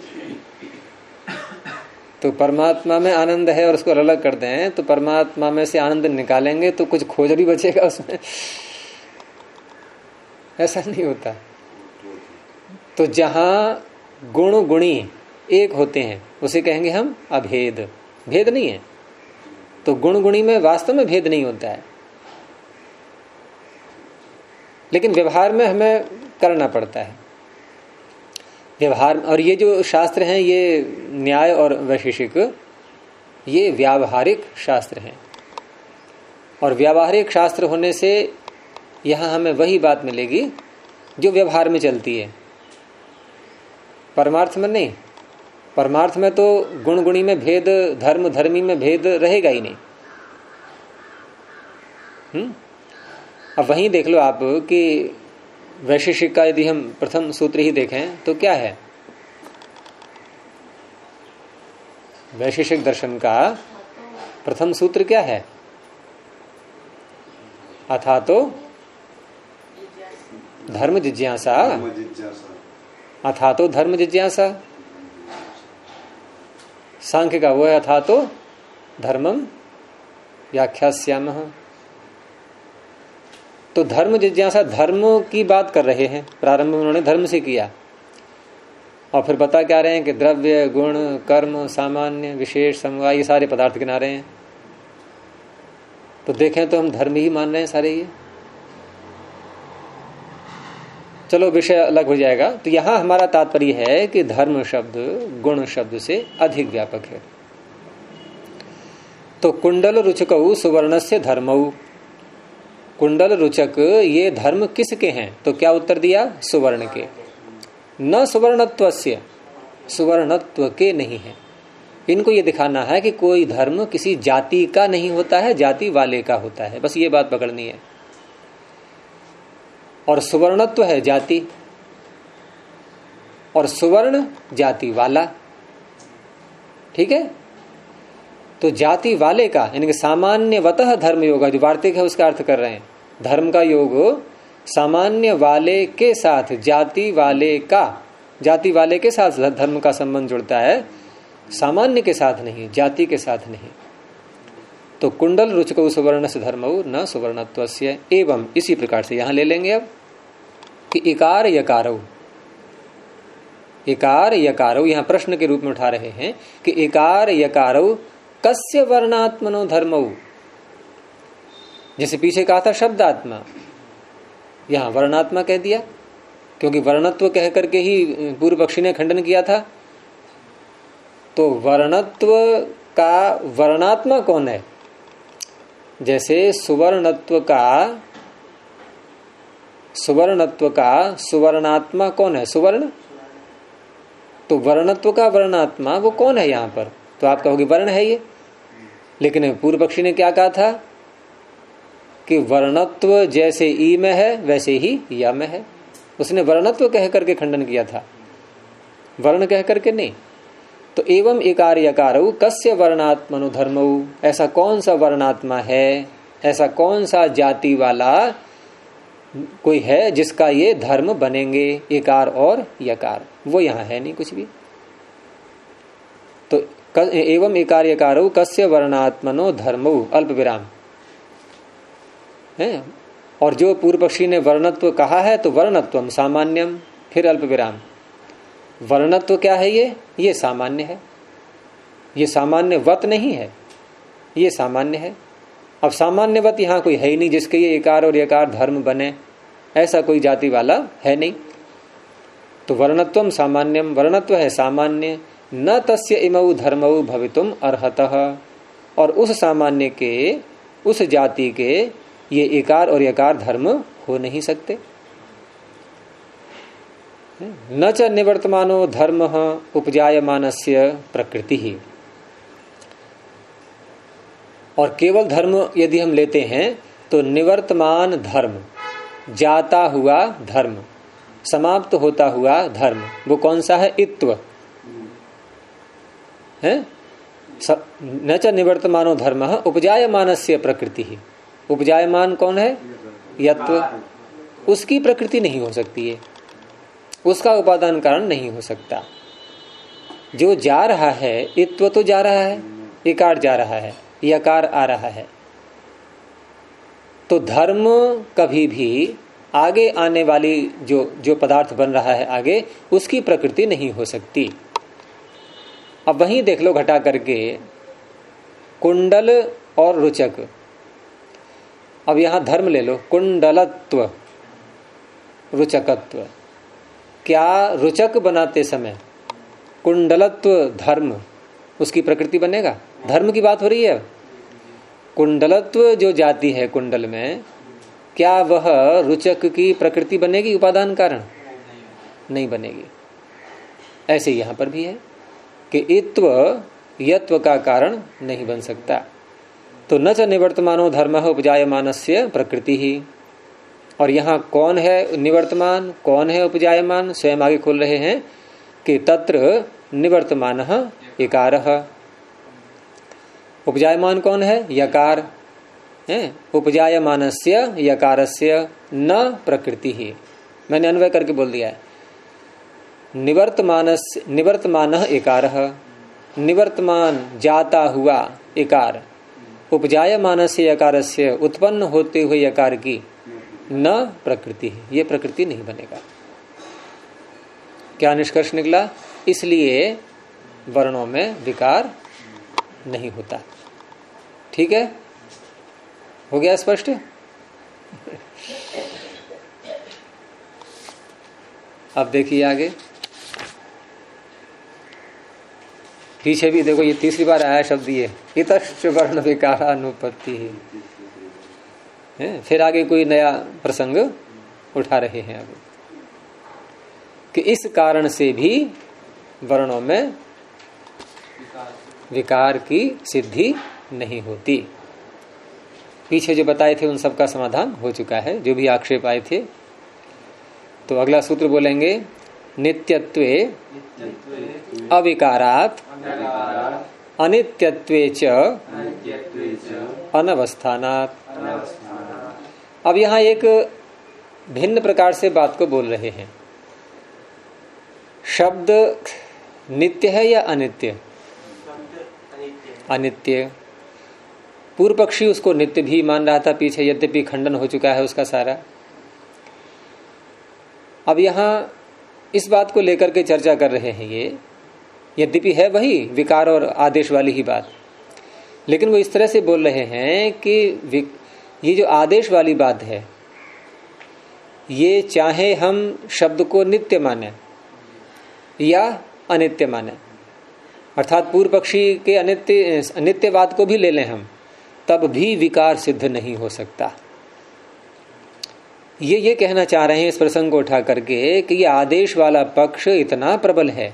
तो परमात्मा में आनंद है और उसको अलग करते हैं, तो परमात्मा में से आनंद निकालेंगे तो कुछ खोज भी बचेगा उसमें। ऐसा नहीं होता। तो जहां गुण गुणी एक होते हैं उसे कहेंगे हम अभेद। भेद नहीं है, तो गुण गुणी में वास्तव में भेद नहीं होता है, लेकिन व्यवहार में हमें करना पड़ता है व्यवहार। और ये जो शास्त्र हैं, ये न्याय और वैशेषिक, ये व्यावहारिक शास्त्र हैं। और व्यावहारिक शास्त्र होने से यहाँ हमें वही बात मिलेगी जो व्यवहार में चलती है, परमार्थ में नहीं। परमार्थ में तो गुण गुणी में भेद, धर्म धर्मी में भेद रहेगा ही नहीं। अब वहीं देख लो आप कि वैशेषिक का यदि हम प्रथम सूत्र ही देखें तो क्या है? वैशेषिक दर्शन का प्रथम सूत्र क्या है? अथा तो धर्म जिज्ञासा, अथा तो धर्म जिज्ञासा। सांख्य का वो है अथा तो धर्मम व्याख्यास्यामः। तो धर्म जिज्ञासा धर्म की बात कर रहे हैं, प्रारंभ में उन्होंने धर्म से किया और फिर बता क्या रहे हैं कि द्रव्य, गुण, कर्म, सामान्य, विशेष, समवाय, ये सारे पदार्थ गिना रहे हैं। तो देखें तो हम धर्म ही मान रहे हैं सारे ये। चलो विषय अलग हो जाएगा। तो यहां हमारा तात्पर्य है कि धर्म शब्द गुण शब्द से अधिक व्यापक है। तो कुंडल रुचकऊ सुवर्णस्य धर्मऊ, कुंडल रुचक ये धर्म किसके हैं? तो क्या उत्तर दिया? सुवर्ण के। न सुवर्णत्वस्य, सुवर्णत्व के नहीं है। इनको ये दिखाना है कि कोई धर्म किसी जाति का नहीं होता है, जाति वाले का होता है, बस ये बात पकड़नी है। और सुवर्णत्व है जाति, और सुवर्ण जाति वाला। ठीक है, तो जाति वाले का यानी कि सामान्यवतः धर्म योग, जो वार्तिक है उसका अर्थ कर रहे हैं। धर्म का योग सामान्य वाले के साथ जाति वाले का, जाति वाले के साथ धर्म का संबंध जुड़ता है, सामान्य के साथ नहीं, जाति के साथ नहीं। तो कुंडल रुचकौ सुवर्ण से धर्मौ न सुवर्णत्वस्य। एवं इसी प्रकार से यहां ले लेंगे अब कि इकार यकारौ, इकार यकारौ यहां प्रश्न के रूप में उठा रहे हैं कि इकार यकारौ कस्य वर्णात्मनो धर्मौ। जैसे पीछे कहा था शब्दात्मा, यहां वर्णात्मा कह दिया, क्योंकि वर्णत्व कह करके ही पूर्व पक्षी ने खंडन किया था। तो वर्णत्व का वर्णात्मा कौन है? जैसे सुवर्णत्व का सुवर्णात्मा कौन है? सुवर्ण। तो वर्णत्व का वर्णात्मा वो कौन है यहां पर? तो आप कहोगे वर्ण है ये, लेकिन पूर्व पक्षी ने क्या कहा था कि वर्णत्व जैसे ई में है वैसे ही या में है। उसने वर्णत्व कह करके खंडन किया था, वर्ण कह करके नहीं। तो एवं इकार यकारौ कस्य वर्णात्मनो धर्मौ, ऐसा कौन सा वर्णात्मा है, ऐसा कौन सा जाति वाला कोई है जिसका ये धर्म बनेंगे, इकार और यकार। वो यहां है नहीं कुछ भी। तो एवं इकार यकारौ कस्य वर्णात्मनो धर्मौ अल्प विराम है। और जो पूर्व पक्षी ने वर्णत्व कहा है तो वर्णत्वम सामान्यम, फिर अल्प विराम। वर्णत्व क्या है? ये सामान्य है, ये सामान्यवत नहीं है, ये सामान्य है। अब सामान्यवत यहां कोई है ही नहीं जिसके ये इकार और यकार धर्म बने, ऐसा कोई जाति वाला है नहीं। तो वर्णत्वम सामान्यम, वर्णत्व है सामान्य। न तस्य इमौ धर्मौ भवितुम अर्हतः, और उस सामान्य के, उस जाति के ये इकार और यकार धर्म हो नहीं सकते। न च निवर्तमानो धर्म उपजायमानस्य प्रकृति ही। और केवल धर्म यदि हम लेते हैं तो निवर्तमान धर्म, जाता हुआ धर्म, समाप्त होता हुआ धर्म, वो कौन सा है? इत्व है। न च निवर्तमानो धर्म उपजायमानस्य प्रकृति ही। उपजायमान कौन है? यत्व। उसकी प्रकृति नहीं हो सकती है, उसका उपादान कारण नहीं हो सकता। जो जा रहा है, इत्व तो जा रहा है, इकार जा रहा है, यकार आ रहा है। तो धर्म कभी भी आगे आने वाली जो पदार्थ बन रहा है आगे, उसकी प्रकृति नहीं हो सकती। अब वहीं देख लो घटा करके कुंडल और रुचक। अब यहां धर्म ले लो, कुंडलत्व, रुचकत्व। क्या रुचक बनाते समय कुंडलत्व धर्म उसकी प्रकृति बनेगा? धर्म की बात हो रही है। कुंडलत्व जो जाति है कुंडल में, क्या वह रुचक की प्रकृति बनेगी? उपादान कारण नहीं बनेगी। ऐसे यहां पर भी है कि इत्व यत्व का कारण नहीं बन सकता। तो न च निवर्तमानो धर्म उपजायमानस्य प्रकृति ही। और यहां कौन है निवर्तमान, कौन है उपजायमान? स्वयं आगे खोल रहे हैं कि तत्र निवर्तमान इकारः। उपजायमान कौन है? यकार है। उपजायमानस्य यकारस्य न प्रकृति ही। मैंने अन्वय करके बोल दिया है। निवर्तमान इकारः, निवर्तमान जाता हुआ इकार, उपजायमानस्य यकारस्य उत्पन्न होते हुए यकार की न प्रकृति, ये प्रकृति नहीं बनेगा। क्या निष्कर्ष निकला? इसलिए वर्णों में विकार नहीं होता। ठीक है, हो गया स्पष्ट? अब देखिए आगे, पीछे भी देखो, ये तीसरी बार आया शब्द ये इतश्च वर्ण विकारानुपत्ति है। फिर आगे कोई नया प्रसंग उठा रहे हैं अब कि इस कारण से भी वर्णों में विकार की सिद्धि नहीं होती। पीछे जो बताए थे उन सब का समाधान हो चुका है, जो भी आक्षेप आए थे। तो अगला सूत्र बोलेंगे, नित्यत्वे अविकारात् अनित्यत्वे च अनवस्थानात्। अब यहाँ एक भिन्न प्रकार से बात को बोल रहे हैं। शब्द नित्य है या अनित्य? अनित्य। पूर्व पक्षी उसको नित्य भी मान रहा था पीछे, यद्यपि खंडन हो चुका है उसका सारा। अब यहाँ इस बात को लेकर के चर्चा कर रहे हैं ये, यद्यपि है वही विकार और आदेश वाली ही बात, लेकिन वो इस तरह से बोल रहे हैं कि ये जो आदेश वाली बात है, ये चाहे हम शब्द को नित्य माने या अनित्य माने, अर्थात पूर्व पक्षी के अनित्यवाद को भी ले लें हम, तब भी विकार सिद्ध नहीं हो सकता। ये कहना चाह रहे हैं इस प्रसंग को उठा करके कि ये आदेश वाला पक्ष इतना प्रबल है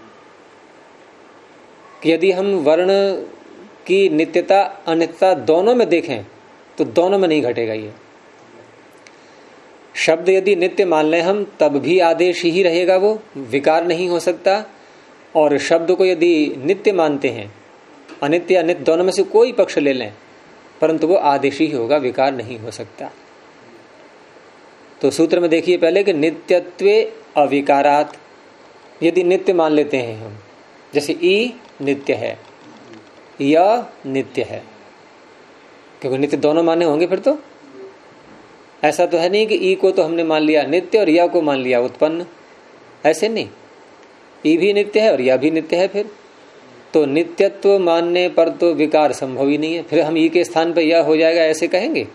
कि यदि हम वर्ण की नित्यता अनित्यता दोनों में देखें तो दोनों में नहीं घटेगा। ये शब्द यदि नित्य मान लें हम, तब भी आदेश ही रहेगा, वो विकार नहीं हो सकता। और शब्द को यदि नित्य मानते हैं, अनित्य अनित्य दोनों में से कोई पक्ष ले लें, परंतु वो आदेश ही होगा, विकार नहीं हो सकता। तो सूत्र में देखिए पहले कि नित्यत्वे अविकारात, यदि नित्य मान लेते हैं हम, जैसे ई नित्य है, य नित्य है, क्योंकि नित्य दोनों माने होंगे फिर तो। ऐसा तो है नहीं कि ई को तो हमने मान लिया नित्य और य को मान लिया उत्पन्न, ऐसे नहीं। ई भी नित्य है और य भी नित्य है। फिर तो नित्यत्व मानने पर तो विकार संभव ही नहीं है। फिर हम ई के स्थान पर य हो जाएगा ऐसे कहेंगे।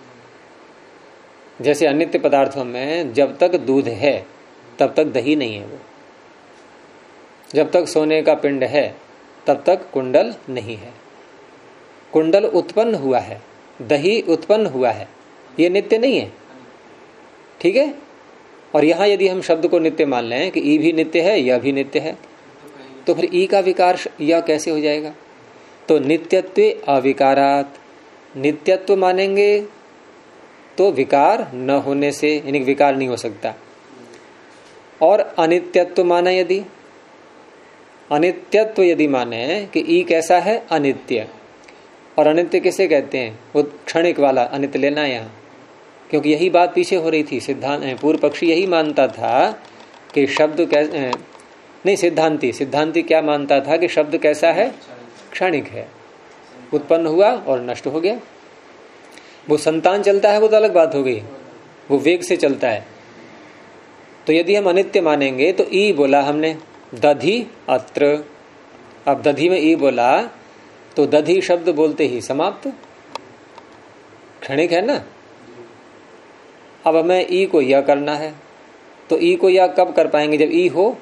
जैसे अनित्य पदार्थों में जब तक दूध है तब तक दही नहीं है, वो जब तक सोने का पिंड है तब तक कुंडल नहीं है। कुंडल उत्पन्न हुआ है, दही उत्पन्न हुआ है, ये नित्य नहीं है। ठीक है। और यहां यदि हम शब्द को नित्य मान लें कि ई भी नित्य है, यह भी नित्य है, तो फिर ई का विकार यह कैसे हो जाएगा? तो नित्यत्वे अविकारात, नित्यत्व मानेंगे तो विकार न होने से, यानी विकार नहीं हो सकता। और अनित्यत्व माना, यदि अनित्यत्व यदि माने कि ई कैसा है? अनित्य। और अनित्य किसे कहते हैं? वो क्षणिक वाला अनित्य लेना यहाँ, क्योंकि यही बात पीछे हो रही थी। सिद्धांत पूर्व पक्षी यही मानता था कि शब्द नहीं, सिद्धांति क्या मानता था कि शब्द कैसा है? क्षणिक है, उत्पन्न हुआ और नष्ट हो गया। वो संतान चलता है वो तो अलग बात हो गई, वो वेग से चलता है। तो यदि हम अनित्य मानेंगे तो ई बोला हमने, दधि अत्र। अब दधि में ई बोला तो दधि शब्द बोलते ही समाप्त, क्षणिक है ना। अब हमें ई को यह करना है, तो ई को यह कब कर पाएंगे? जब ई हो,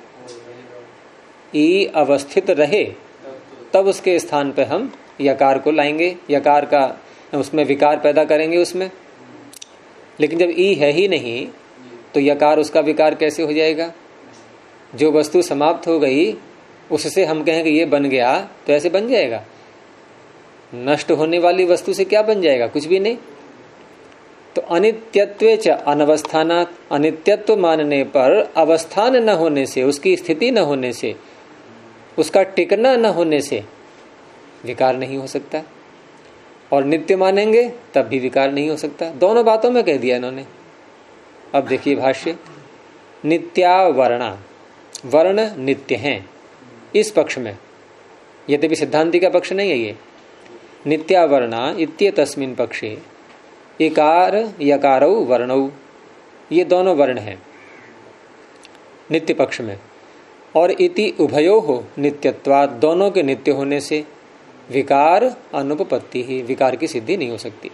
ई अवस्थित रहे, तब उसके स्थान पे हम यकार को लाएंगे, यकार का उसमें विकार पैदा करेंगे उसमें। लेकिन जब ई है ही नहीं तो यकार उसका विकार कैसे हो जाएगा? जो वस्तु समाप्त हो गई उससे हम कहें कि ये बन गया, तो ऐसे बन जाएगा? नष्ट होने वाली वस्तु से क्या बन जाएगा? कुछ भी नहीं। तो अनित्यत्वे च अनवस्थानात्, अनित्यत्व मानने पर अवस्थान न होने से, उसकी स्थिति न होने से, उसका टिकना न होने से विकार नहीं हो सकता। और नित्य मानेंगे तब भी विकार नहीं हो सकता। दोनों बातों में कह दिया इन्होंने। अब देखिए भाष्य, नित्यावर्णा, वर्ण नित्य हैं इस पक्ष में, यद्यपि सिद्धांति का पक्ष नहीं है ये। नित्यावर्णा इत्येतस्मिन् पक्षे, इकार यकारौ वर्णौ, ये दोनों वर्ण हैं नित्य पक्ष में। और इति उभयो हो नित्यत्वात्, दोनों के नित्य होने से विकार अनुपपत्ति ही, विकार की सिद्धि नहीं हो सकती।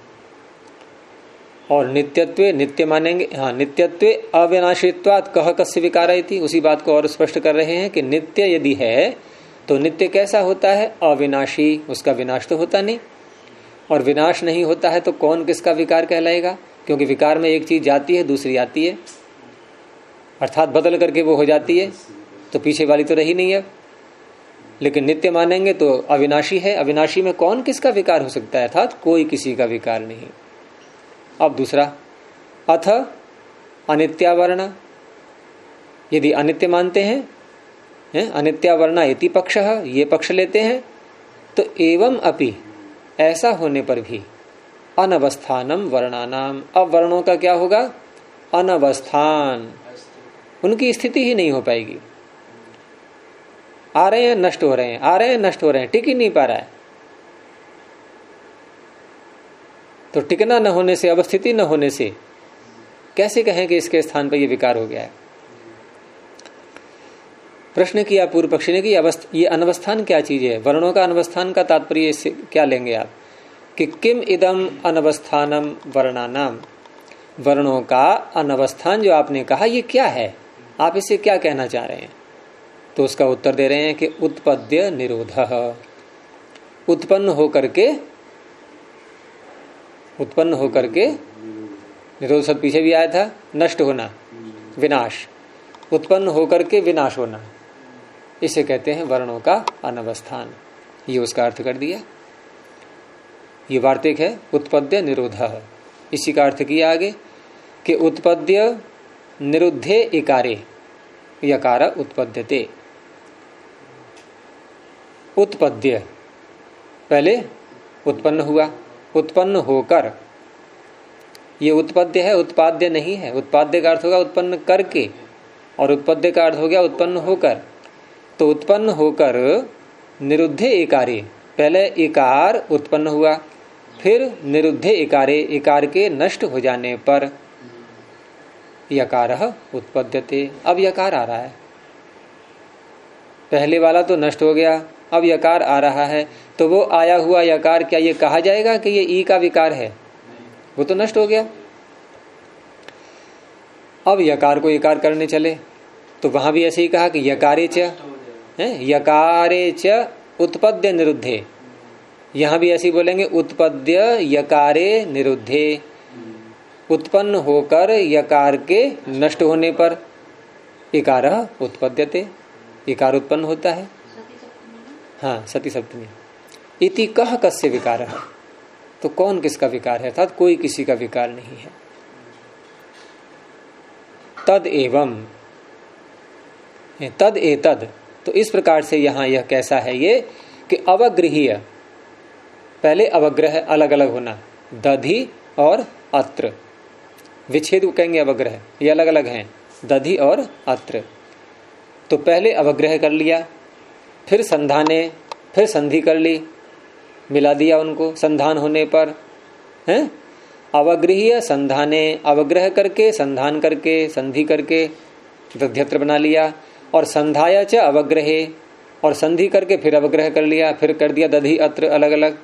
और नित्यत्वे नित्य मानेंगे, हाँ नित्यत्वे अविनाशीत्वात् कह कस्य विकार इति, उसी बात को और स्पष्ट कर रहे हैं कि नित्य यदि है तो नित्य कैसा होता है? अविनाशी, उसका विनाश तो होता नहीं। और विनाश नहीं होता है तो कौन किसका विकार कहलाएगा? क्योंकि विकार में एक चीज जाती है दूसरी आती है, अर्थात बदल करके वो हो जाती है, तो पीछे वाली तो रही नहीं है। लेकिन नित्य मानेंगे तो अविनाशी है, अविनाशी में कौन किसका विकार हो सकता है? अर्थात कोई किसी का विकार नहीं। अब दूसरा, अथ अनित्यावर्ण, यदि अनित्य मानते हैं, अनित्यावर्ण इति पक्षः, ये पक्ष लेते हैं, तो एवं अपि, ऐसा होने पर भी अनवस्थानम वर्णानाम, अब वर्णों का क्या होगा? अनवस्थान, उनकी स्थिति ही नहीं हो पाएगी। आ रहे हैं नष्ट हो रहे हैं, आ रहे हैं नष्ट हो रहे हैं, टिक ही नहीं पा रहा है। तो टिकना न होने से, अवस्थिति न होने से कैसे कहें कि इसके स्थान पर यह विकार हो गया है? प्रश्न किया पूर्व पक्षी ने कि ये अनवस्थान क्या चीज है? वर्णों का अनवस्थान का तात्पर्य इससे क्या लेंगे आप कि किम इदम अनवस्थानम वर्णानाम, वर्णों का अनवस्थान जो आपने कहा ये क्या है, आप इससे क्या कहना चाह रहे हैं? तो उसका उत्तर दे रहे हैं कि उत्पद्य निरोधः, उत्पन्न होकर के निरोध शब्द पीछे भी आया था, नष्ट होना, विनाश, उत्पन्न होकर के विनाश होना, इसे कहते हैं वर्णों का अनवस्थान। ये उसका अर्थ कर दिया। ये वार्तिक है उत्पद्य निरोधः। इसी का अर्थ किया आगे कि उत्पद्य निरुद्धे इकारे यकार उत्पद्यते। उत्पद्य पहले उत्पन्न हुआ, उत्पन्न होकर, ये उत्पद्य है, उत्पाद्य नहीं है। उत्पाद्य का अर्थ होगा उत्पन्न करके, और उत्पद्य का अर्थ हो गया उत्पन्न होकर। तो उत्पन्न होकर निरुद्धे इकारे, पहले इकार उत्पन्न हुआ, फिर निरुद्धे इकारे, इकार के नष्ट हो जाने पर यकारः उत्पद्यते। अब यकार आ रहा है, पहले वाला तो नष्ट हो गया, अब यकार आ रहा है। तो वो आया हुआ यकार क्या ये कहा जाएगा कि ये ई का विकार है? वो तो नष्ट हो गया। अब यकार को इकार करने चले तो वहां भी ऐसे ही कहा कि यकारे च, यकारे च उत्पद्य निरुद्धे। यहां भी ऐसे ही बोलेंगे उत्पद्य यकारे निरुद्धे, उत्पन्न होकर यकार के नष्ट होने पर इकारः उत्पद्यते, इकार उत्पन्न होता है। हाँ, सती सप्तमी। इति कह कस्य विकारः, तो कौन किसका विकार है? अर्थात कोई किसी का विकार नहीं है। तद एवं, तद एतद, तो इस प्रकार से यहां यह कैसा है ये कि अवग्रहीय, पहले अवग्रह अलग अलग होना, दधि और अत्र, विच्छेद को कहेंगे अवग्रह, ये अलग अलग हैं, दधि और अत्र। तो पहले अवग्रह कर लिया, फिर संधाने, फिर संधि कर ली, मिला दिया उनको संधान होने पर, हैं? अवग्रहीय संधाने, अवग्रह करके संधान करके संधि करके दध्यत्र बना लिया, और संधाया च अवग्रहे, और संधि करके फिर अवग्रह कर लिया, फिर कर दिया दधि अत्र अलग अलग।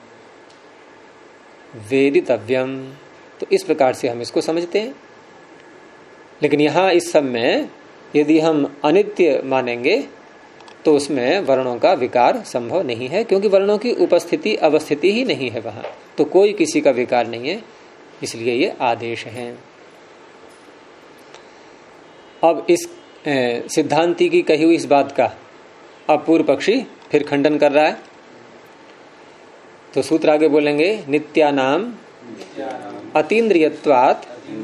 वेदितव्यम, तो इस प्रकार से हम इसको समझते हैं। लेकिन यहां इस सब में यदि हम अनित्य मानेंगे तो उसमें वर्णों का विकार संभव नहीं है, क्योंकि वर्णों की उपस्थिति अवस्थिति ही नहीं है वहां, तो कोई किसी का विकार नहीं है, इसलिए ये आदेश हैं। अब इस सिद्धांति की कही हुई इस बात का अब पूर्व पक्षी फिर खंडन कर रहा है। तो सूत्र आगे बोलेंगे, नित्यानाम अतीन्द्रियत्वात्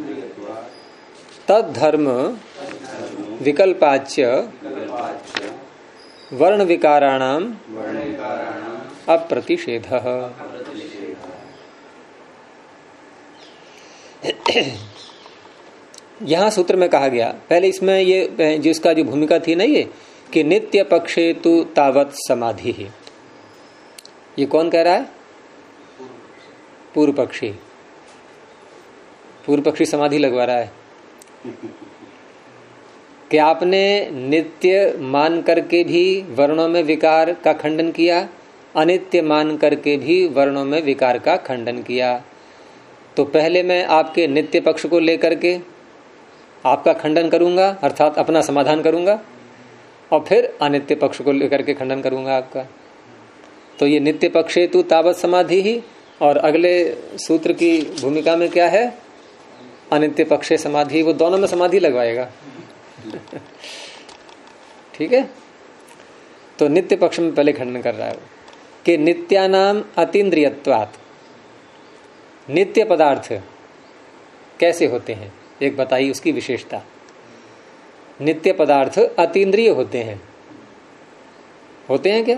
तद्धर्म विकल्पाच्य वर्ण विकाराणाम अप्रतिषेधः। यहां सूत्र में कहा गया, पहले इसमें ये जिसका जो भूमिका थी ना, ये कि नित्य पक्षे तु तावत समाधि है, ये कौन कह रहा है? पूर्व पक्षी। पूर्व पक्षी समाधि लगवा रहा है कि आपने नित्य मान करके भी वर्णों में विकार का खंडन किया, अनित्य मान करके भी वर्णों में विकार का खंडन किया। तो पहले मैं आपके नित्य पक्ष को लेकर के आपका खंडन करूंगा, अर्थात अपना समाधान करूंगा, और फिर अनित्य पक्ष को लेकर के खंडन करूंगा आपका। तो ये नित्य पक्ष हेतु तावत समाधि ही, और अगले सूत्र की भूमिका में क्या है, अनित्य पक्ष समाधि। वो दोनों में समाधि लगवाएगा। ठीक है। तो नित्य पक्ष में पहले खंडन कर रहा है कि नित्यानाम अतीन्द्रियत्वात्, नित्य पदार्थ कैसे होते हैं, एक बताइए उसकी विशेषता। नित्य पदार्थ अतीन्द्रिय होते हैं क्या?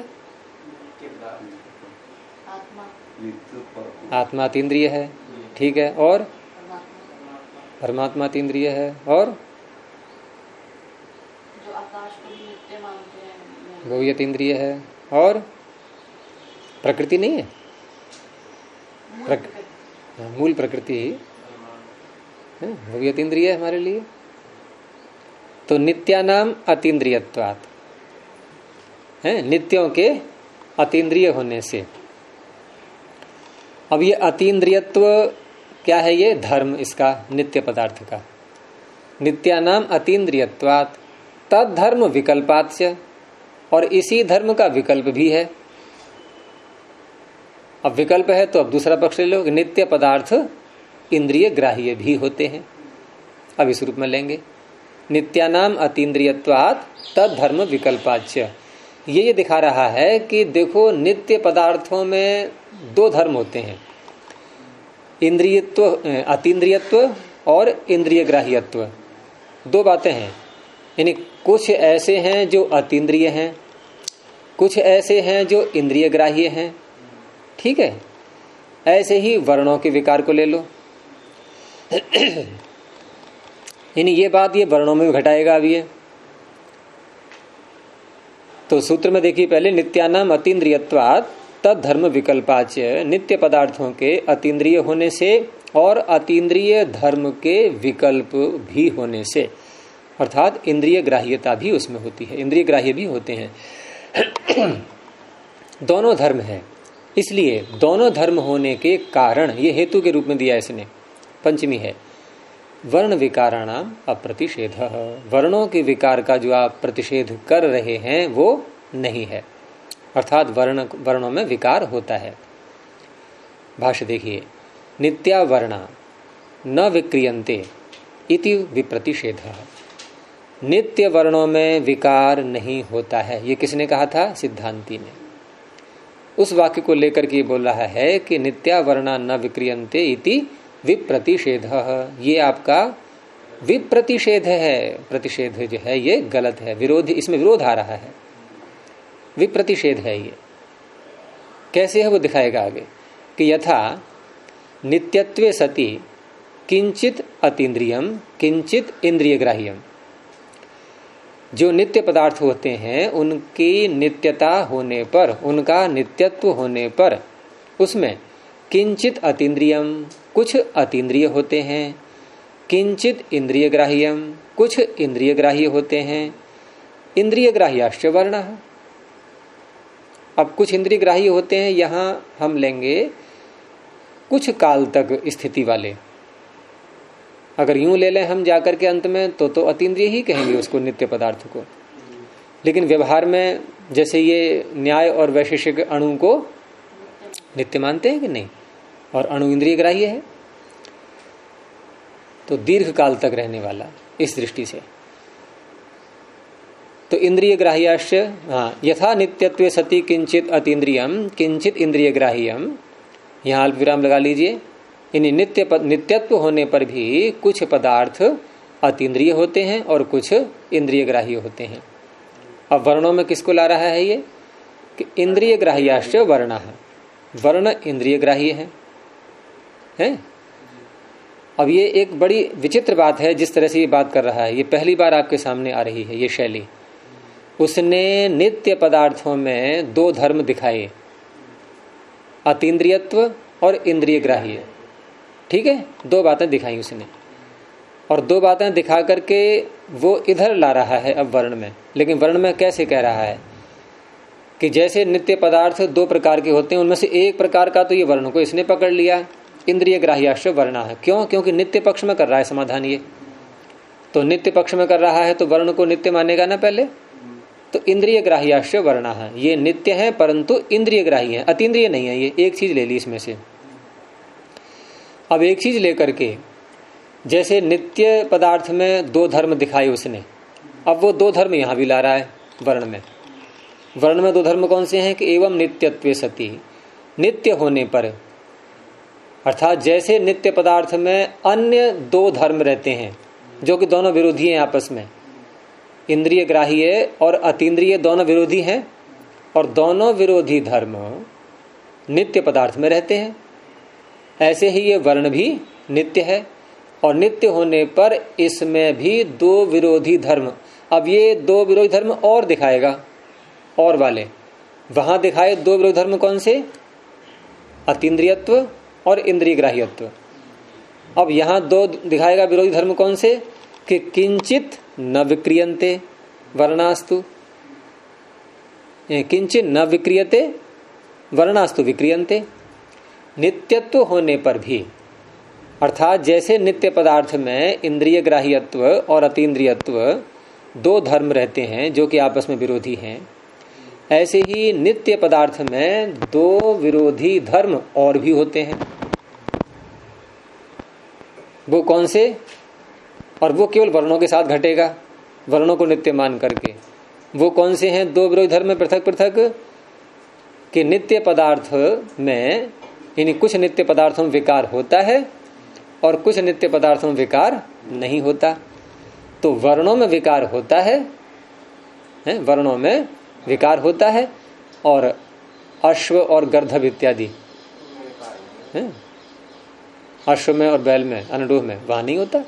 आत्मा अतीन्द्रिय है, ठीक है, और परमात्मा अतीन्द्रिय है, और जो आकाश को भी नित्य मानते हैं वो भी अतीन्द्रिय है, और प्रकृति नहीं है, मूल प्रकृति ही है, वो भी अतीन्द्रिय है हमारे लिए। तो नित्यानाम अतीन्द्रियत्वात् है, नित्यों के अतीन्द्रिय होने से। अब ये अतीन्द्रियत्व क्या है? ये धर्म इसका, नित्य पदार्थ का। नित्यानाम अतीन्द्रियत्वात् तद धर्म विकल्पात्स्य, और इसी धर्म का विकल्प भी है। अब विकल्प है तो अब दूसरा पक्ष ले लो, नित्य पदार्थ इंद्रिय ग्राह्य भी होते हैं। अब इस रूप में लेंगे, नित्यानाम अतीन्द्रियत्वात् तद धर्म विकल्पाच्य। ये दिखा रहा है कि देखो, नित्य पदार्थों में दो धर्म होते हैं, इंद्रियत्व, अतीन्द्रियत्व और इंद्रिय ग्राह्यत्व। दो बातें हैं, यानी कुछ ऐसे हैं जो अतीन्द्रिय हैं, कुछ ऐसे हैं जो इंद्रिय ग्राह्य हैं। ठीक है। ऐसे ही वर्णों के विकार को ले लो, यानी ये बात ये वर्णों में भी घटाएगा अब ये। तो सूत्र में देखिए पहले, नित्यानाम अतीन्द्रियत्वात् तद धर्म विकल्पाच्य, नित्य पदार्थों के अतीन्द्रिय होने से और अतीन्द्रिय धर्म के विकल्प भी होने से, अर्थात इंद्रिय ग्राह्यता भी उसमें होती है, इंद्रिय ग्राह्य भी होते हैं। दोनों धर्म है, इसलिए दोनों धर्म होने के कारण ये हेतु के रूप में दिया इसने, पंचमी है, वर्ण विकाराणाम अप्रतिषेध। वर्णों के विकार का जो आप प्रतिषेध कर रहे हैं वो नहीं है, अर्थात वर्णों में विकार होता है। भाष्य देखिए, नित्या वर्णा न विक्रियन्ते इति विप्रतिषेध। नित्य वर्णों में विकार नहीं होता है, ये किसने कहा था? सिद्धांती ने। उस वाक्य को लेकर के बोल रहा है कि नित्या वर्णा न विक्रियन्ते इति विप्रतिषेध। ये आपका विप्रतिषेध है, प्रतिषेध जो है ये गलत है, विरोध, इसमें विरोध आ रहा है, विप्रतिषेध है ये। कैसे है वो दिखाएगा आगे कि यथा नित्यत्वे सति किंचित अतीन्द्रियम किंचित इंद्रिय ग्राह्यम। जो नित्य पदार्थ होते हैं उनकी नित्यता होने पर, उनका नित्यत्व होने पर, उसमें किंचित अतीन्द्रियम, कुछ अतीन्द्रिय होते हैं, किंचित इंद्रिय ग्राह्यम, कुछ इंद्रिय ग्राह्य होते हैं, इंद्रिय ग्राह्याश्च वर्णः। अब कुछ इंद्रिय ग्राह्य होते हैं, यहां हम लेंगे कुछ काल तक स्थिति वाले। अगर यूं ले लें हम जाकर के अंत में तो अतीन्द्रिय ही कहेंगे उसको, नित्य पदार्थ को। लेकिन व्यवहार में जैसे ये न्याय और वैशेषिक अणु को नित्य मानते हैं कि नहीं, और अणु इंद्रिय ग्राह्य है, तो दीर्घ काल तक रहने वाला, इस दृष्टि से। तो इंद्रिय ग्राह्याश्च, हाँ, यथा नित्यत्वे सति किंचित अतीन्द्रियम किंचित इंद्रिय ग्राह्यम, यहाँ अल्प विराम लगा लीजिए। यानी नित्यत्व होने पर भी कुछ पदार्थ अतीन्द्रिय होते हैं और कुछ इंद्रिय ग्राह्य होते हैं। अब वर्णों में किसको ला रहा है ये कि इंद्रिय ग्राह्याश्च वर्णः, वर्ण इंद्रिय ग्राह्य है? अब ये एक बड़ी विचित्र बात है जिस तरह से ये बात कर रहा है, ये पहली बार आपके सामने आ रही है ये शैली। उसने नित्य पदार्थों में दो धर्म दिखाए, अतीन्द्रियत्व और इंद्रिय ग्राह्य। ठीक है, 2 बातें दिखाई उसने, और 2 बातें दिखा करके वो इधर ला रहा है अब वर्ण में। लेकिन वर्ण में कैसे कह रहा है कि जैसे नित्य पदार्थ 2 प्रकार के होते हैं, उनमें से एक प्रकार का तो ये वर्ण को इसने पकड़ लिया, इंद्रिय ग्राह्याश्च वर्णा है। क्यों? क्योंकि नित्य पक्ष में कर रहा है समाधान ये, तो नित्य पक्ष में कर रहा है तो वर्ण को नित्य मानेगा ना पहले। तो इंद्रिय ग्राह्याश्च वर्णा है, ये नित्य है परंतु इंद्रिय ग्राही है, अतीन्द्रिय नहीं है। ये एक चीज ले ली इसमें से। अब एक चीज लेकर के जैसे नित्य पदार्थ में 2 धर्म दिखाए उसने, अब वो 2 धर्म यहां भी ला रहा है वर्ण में। वर्ण में 2 धर्म कौन से हैं कि एवं नित्यत्वे सति, नित्य होने पर, अर्थात जैसे नित्य पदार्थ में अन्य 2 धर्म रहते हैं जो कि दोनों विरोधी हैं आपस में, इंद्रिय ग्राह्य और अतीन्द्रिय दोनों विरोधी हैं, और दोनों विरोधी धर्म नित्य पदार्थ में रहते हैं, ऐसे ही ये वर्ण भी नित्य है। और नित्य होने पर इसमें भी 2 विरोधी धर्म, अब ये 2 विरोधी धर्म और दिखाएगा, और वाले वहां दिखाए 2 विरोधी धर्म कौन से? अतीन्द्रियत्व और इंद्रिय ग्राह्यत्व। अब यहां 2 दिखाएगा विरोधी धर्म कौन से कि किंचित न विक्रियन्ते वर्णास्तु, किंचित न विक्रियते वर्णास्तु विक्रियन्ते। नित्यत्व होने पर भी, अर्थात जैसे नित्य पदार्थ में इंद्रिय ग्राह्यत्व और अतीन्द्रियत्व 2 धर्म रहते हैं जो कि आपस में विरोधी हैं, ऐसे ही नित्य पदार्थ में 2 विरोधी धर्म और भी होते हैं। वो कौन से? और वो केवल वर्णों के साथ घटेगा, वर्णों को नित्य मान करके। वो कौन से हैं 2 विरोधी धर्म में पृथक पृथक? कि नित्य पदार्थ में, यानी कुछ नित्य पदार्थों में विकार होता है और कुछ नित्य पदार्थों में विकार नहीं होता। तो वर्णों में विकार होता है, वर्णों में विकार होता है, और अश्व और गर्दभ इत्यादि, अश्व में और बैल में, अनुरूह में, वहां नहीं होता।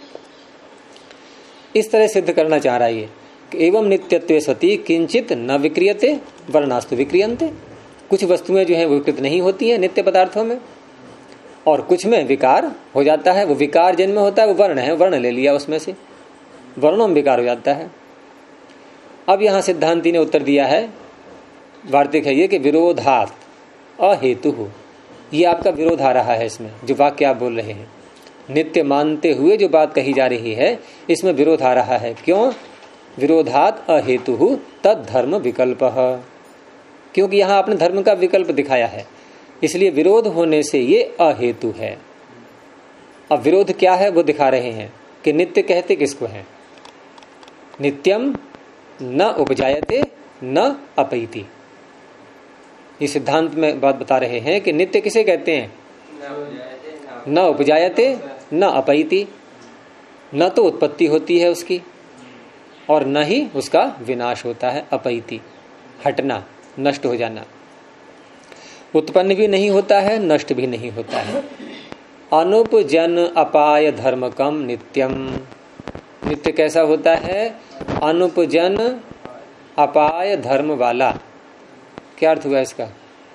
इस तरह सिद्ध करना चाह रहा है ये कि एवं नित्यत्वे सति किंचित न विक्रियते वर्णास्तु विक्रियन्ते। कुछ वस्तुएं जो हैं वो विकृत नहीं होती हैं नित्य पदार्थों में, और कुछ में विकार हो जाता है। वो विकार जिनमें होता है वो वर्ण है, वर्ण ले लिया उसमें से, वर्णों में विकार हो जाता है। अब यहां सिद्धांती ने उत्तर दिया है, वार्तिक है ये कि विरोधात अहेतु, ये आपका विरोध आ रहा है इसमें, जो वाक्य आप बोल रहे हैं नित्य मानते हुए जो बात कही जा रही है इसमें विरोध आ रहा है। क्यों? विरोधात अहेतु तद धर्म विकल्प, क्योंकि यहां आपने धर्म का विकल्प दिखाया है, इसलिए विरोध होने से ये अहेतु है। अब विरोध क्या है वो दिखा रहे हैं कि नित्य कहते किसको है? नित्यम न उपजायते न अपैति। इस सिद्धांत में बात बता रहे हैं कि नित्य किसे कहते हैं? न उपजायते न अपैति। न तो उत्पत्ति होती है उसकी और न ही उसका विनाश होता है। अपैति हटना, नष्ट हो जाना। उत्पन्न भी नहीं होता है, नष्ट भी नहीं होता है। अनुपजन अपाय धर्मकम नित्यम। नित्य कैसा होता है? अनुपजन अपाय धर्म वाला। क्या अर्थ हुआ इसका?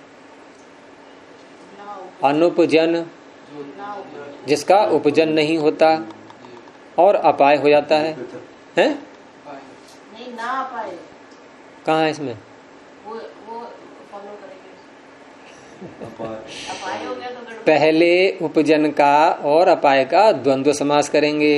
अनुपजन, जिसका उपजन नहीं होता और अपाय हो जाता है, हैं? नहीं, ना अपाय। कहाँ है इसमें? वो फॉलो करेंगे। अपाय हो गया तो गड़बड़। पहले उपजन का और अपाय का द्वंद्व समास करेंगे।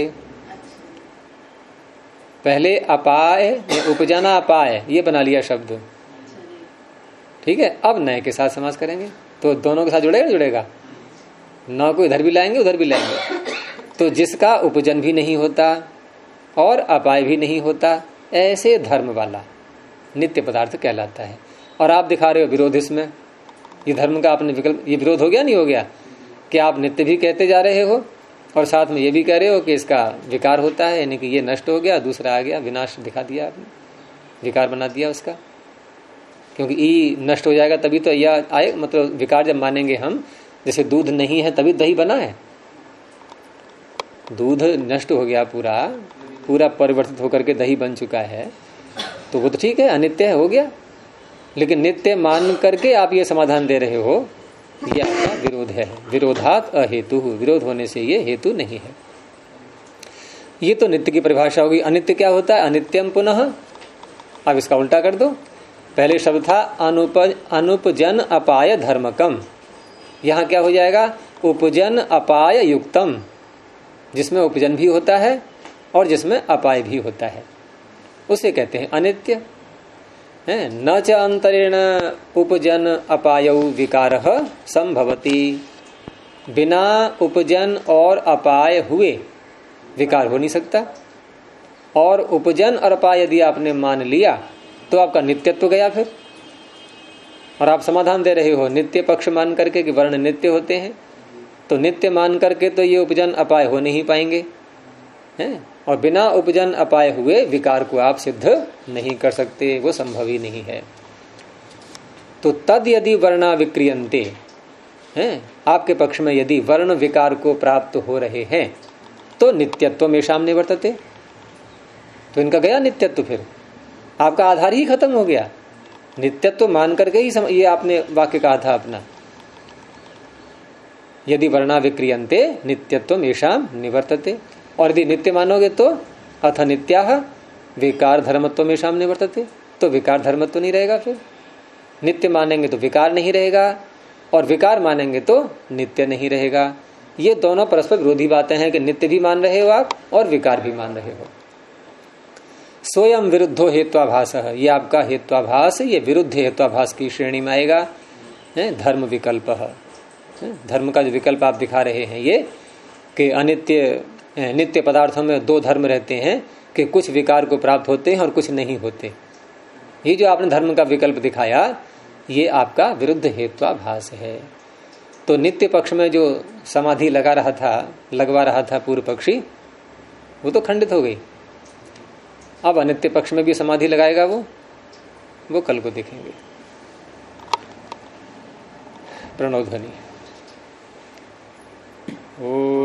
पहले अपाय, उपजना अपाय, ये बना लिया शब्द, ठीक है। अब नए के साथ समास करेंगे तो दोनों के साथ जुड़ेगा, जुड़ेगा। न को इधर भी लाएंगे उधर भी लाएंगे। तो जिसका उपजन भी नहीं होता और अपाय भी नहीं होता, ऐसे धर्म वाला नित्य पदार्थ कहलाता है। और आप दिखा रहे हो विरोध इसमें। ये धर्म का आपने विकल्प, ये विरोध हो गया नहीं हो गया कि आप नित्य भी कहते जा रहे हो और साथ में ये भी कह रहे हो कि इसका विकार होता है, यानी कि ये नष्ट हो गया, दूसरा आ गया, विनाश दिखा दिया आपने, विकार बना दिया उसका। क्योंकि ई नष्ट हो जाएगा तभी तो यह आए, मतलब विकार जब मानेंगे हम, जैसे दूध नहीं है तभी दही बना है। दूध नष्ट हो गया, पूरा परिवर्तित होकर के दही बन चुका है, तो वो तो ठीक है, अनित्य है, हो गया। लेकिन नित्य मान करके आप ये समाधान दे रहे हो ये आपका विरोध है। विरोधात अहेतु, विरोध होने से ये हेतु नहीं है। ये तो नित्य की परिभाषा होगी। अनित्य क्या होता है? अनित्यम पुनः। अब इसका उल्टा कर दो। पहले शब्द था अनुपजन अपाय धर्मकम, यहां क्या हो जाएगा? उपजन अपाय युक्तम, जिसमें उपजन भी होता है और जिसमें अपाय भी होता है, उसे कहते हैं अनित्य है। न च अंतरेण उपजन अपायौ विकारः संभवति, बिना उपजन और अपाय हुए विकार हो नहीं सकता। और उपजन और अपाय यदि आपने मान लिया तो आपका नित्यत्व गया फिर। और आप समाधान दे रहे हो नित्य पक्ष मान करके कि वर्ण नित्य होते हैं, तो नित्य मान करके तो ये उपजन अपाय हो नहीं पाएंगे हैं। और बिना उपजन अपाय हुए विकार को आप सिद्ध नहीं कर सकते, वो संभव ही नहीं है। तो तद यदि वर्णा विक्रियन्ते हैं, आपके पक्ष में यदि वर्ण विकार को प्राप्त हो रहे हैं तो नित्यत्व में सामने वर्तते, तो इनका गया नित्यत्व, फिर आपका आधार ही खत्म हो गया। नित्यत्व मान करके ही ये आपने वाक्य कहा था अपना, यदि वर्णा विक्रियन्ते नित्यत्व मेषाम निवर्तते। और यदि नित्य मानोगे तो अथ नित्याह विकार धर्मत्व मेषाम निवर्तते, तो विकार धर्मत्व नहीं रहेगा। फिर नित्य मानेंगे तो विकार नहीं रहेगा, और विकार मानेंगे तो नित्य नहीं रहेगा। ये दोनों परस्पर विरोधी बातें हैं कि नित्य भी मान रहे हो आप और विकार भी मान रहे हो। स्वयं विरुद्धो हेत्वाभास, ये आपका हेत्वाभास, ये विरुद्ध हेत्वाभास की श्रेणी में आएगा। धर्म विकल्प, धर्म का जो विकल्प आप दिखा रहे हैं ये कि अनित्य नित्य पदार्थों में दो धर्म रहते हैं कि कुछ विकार को प्राप्त होते हैं और कुछ नहीं होते। ये जो आपने धर्म का विकल्प दिखाया ये आपका विरुद्ध हेत्वाभास है। तो नित्य पक्ष में जो समाधि लगवा रहा था पूर्व पक्षी, वो तो खंडित हो गई। अब अनित्य पक्ष में भी समाधि लगाएगा वो कल को देखेंगे। प्रणव ध्वनि। ओ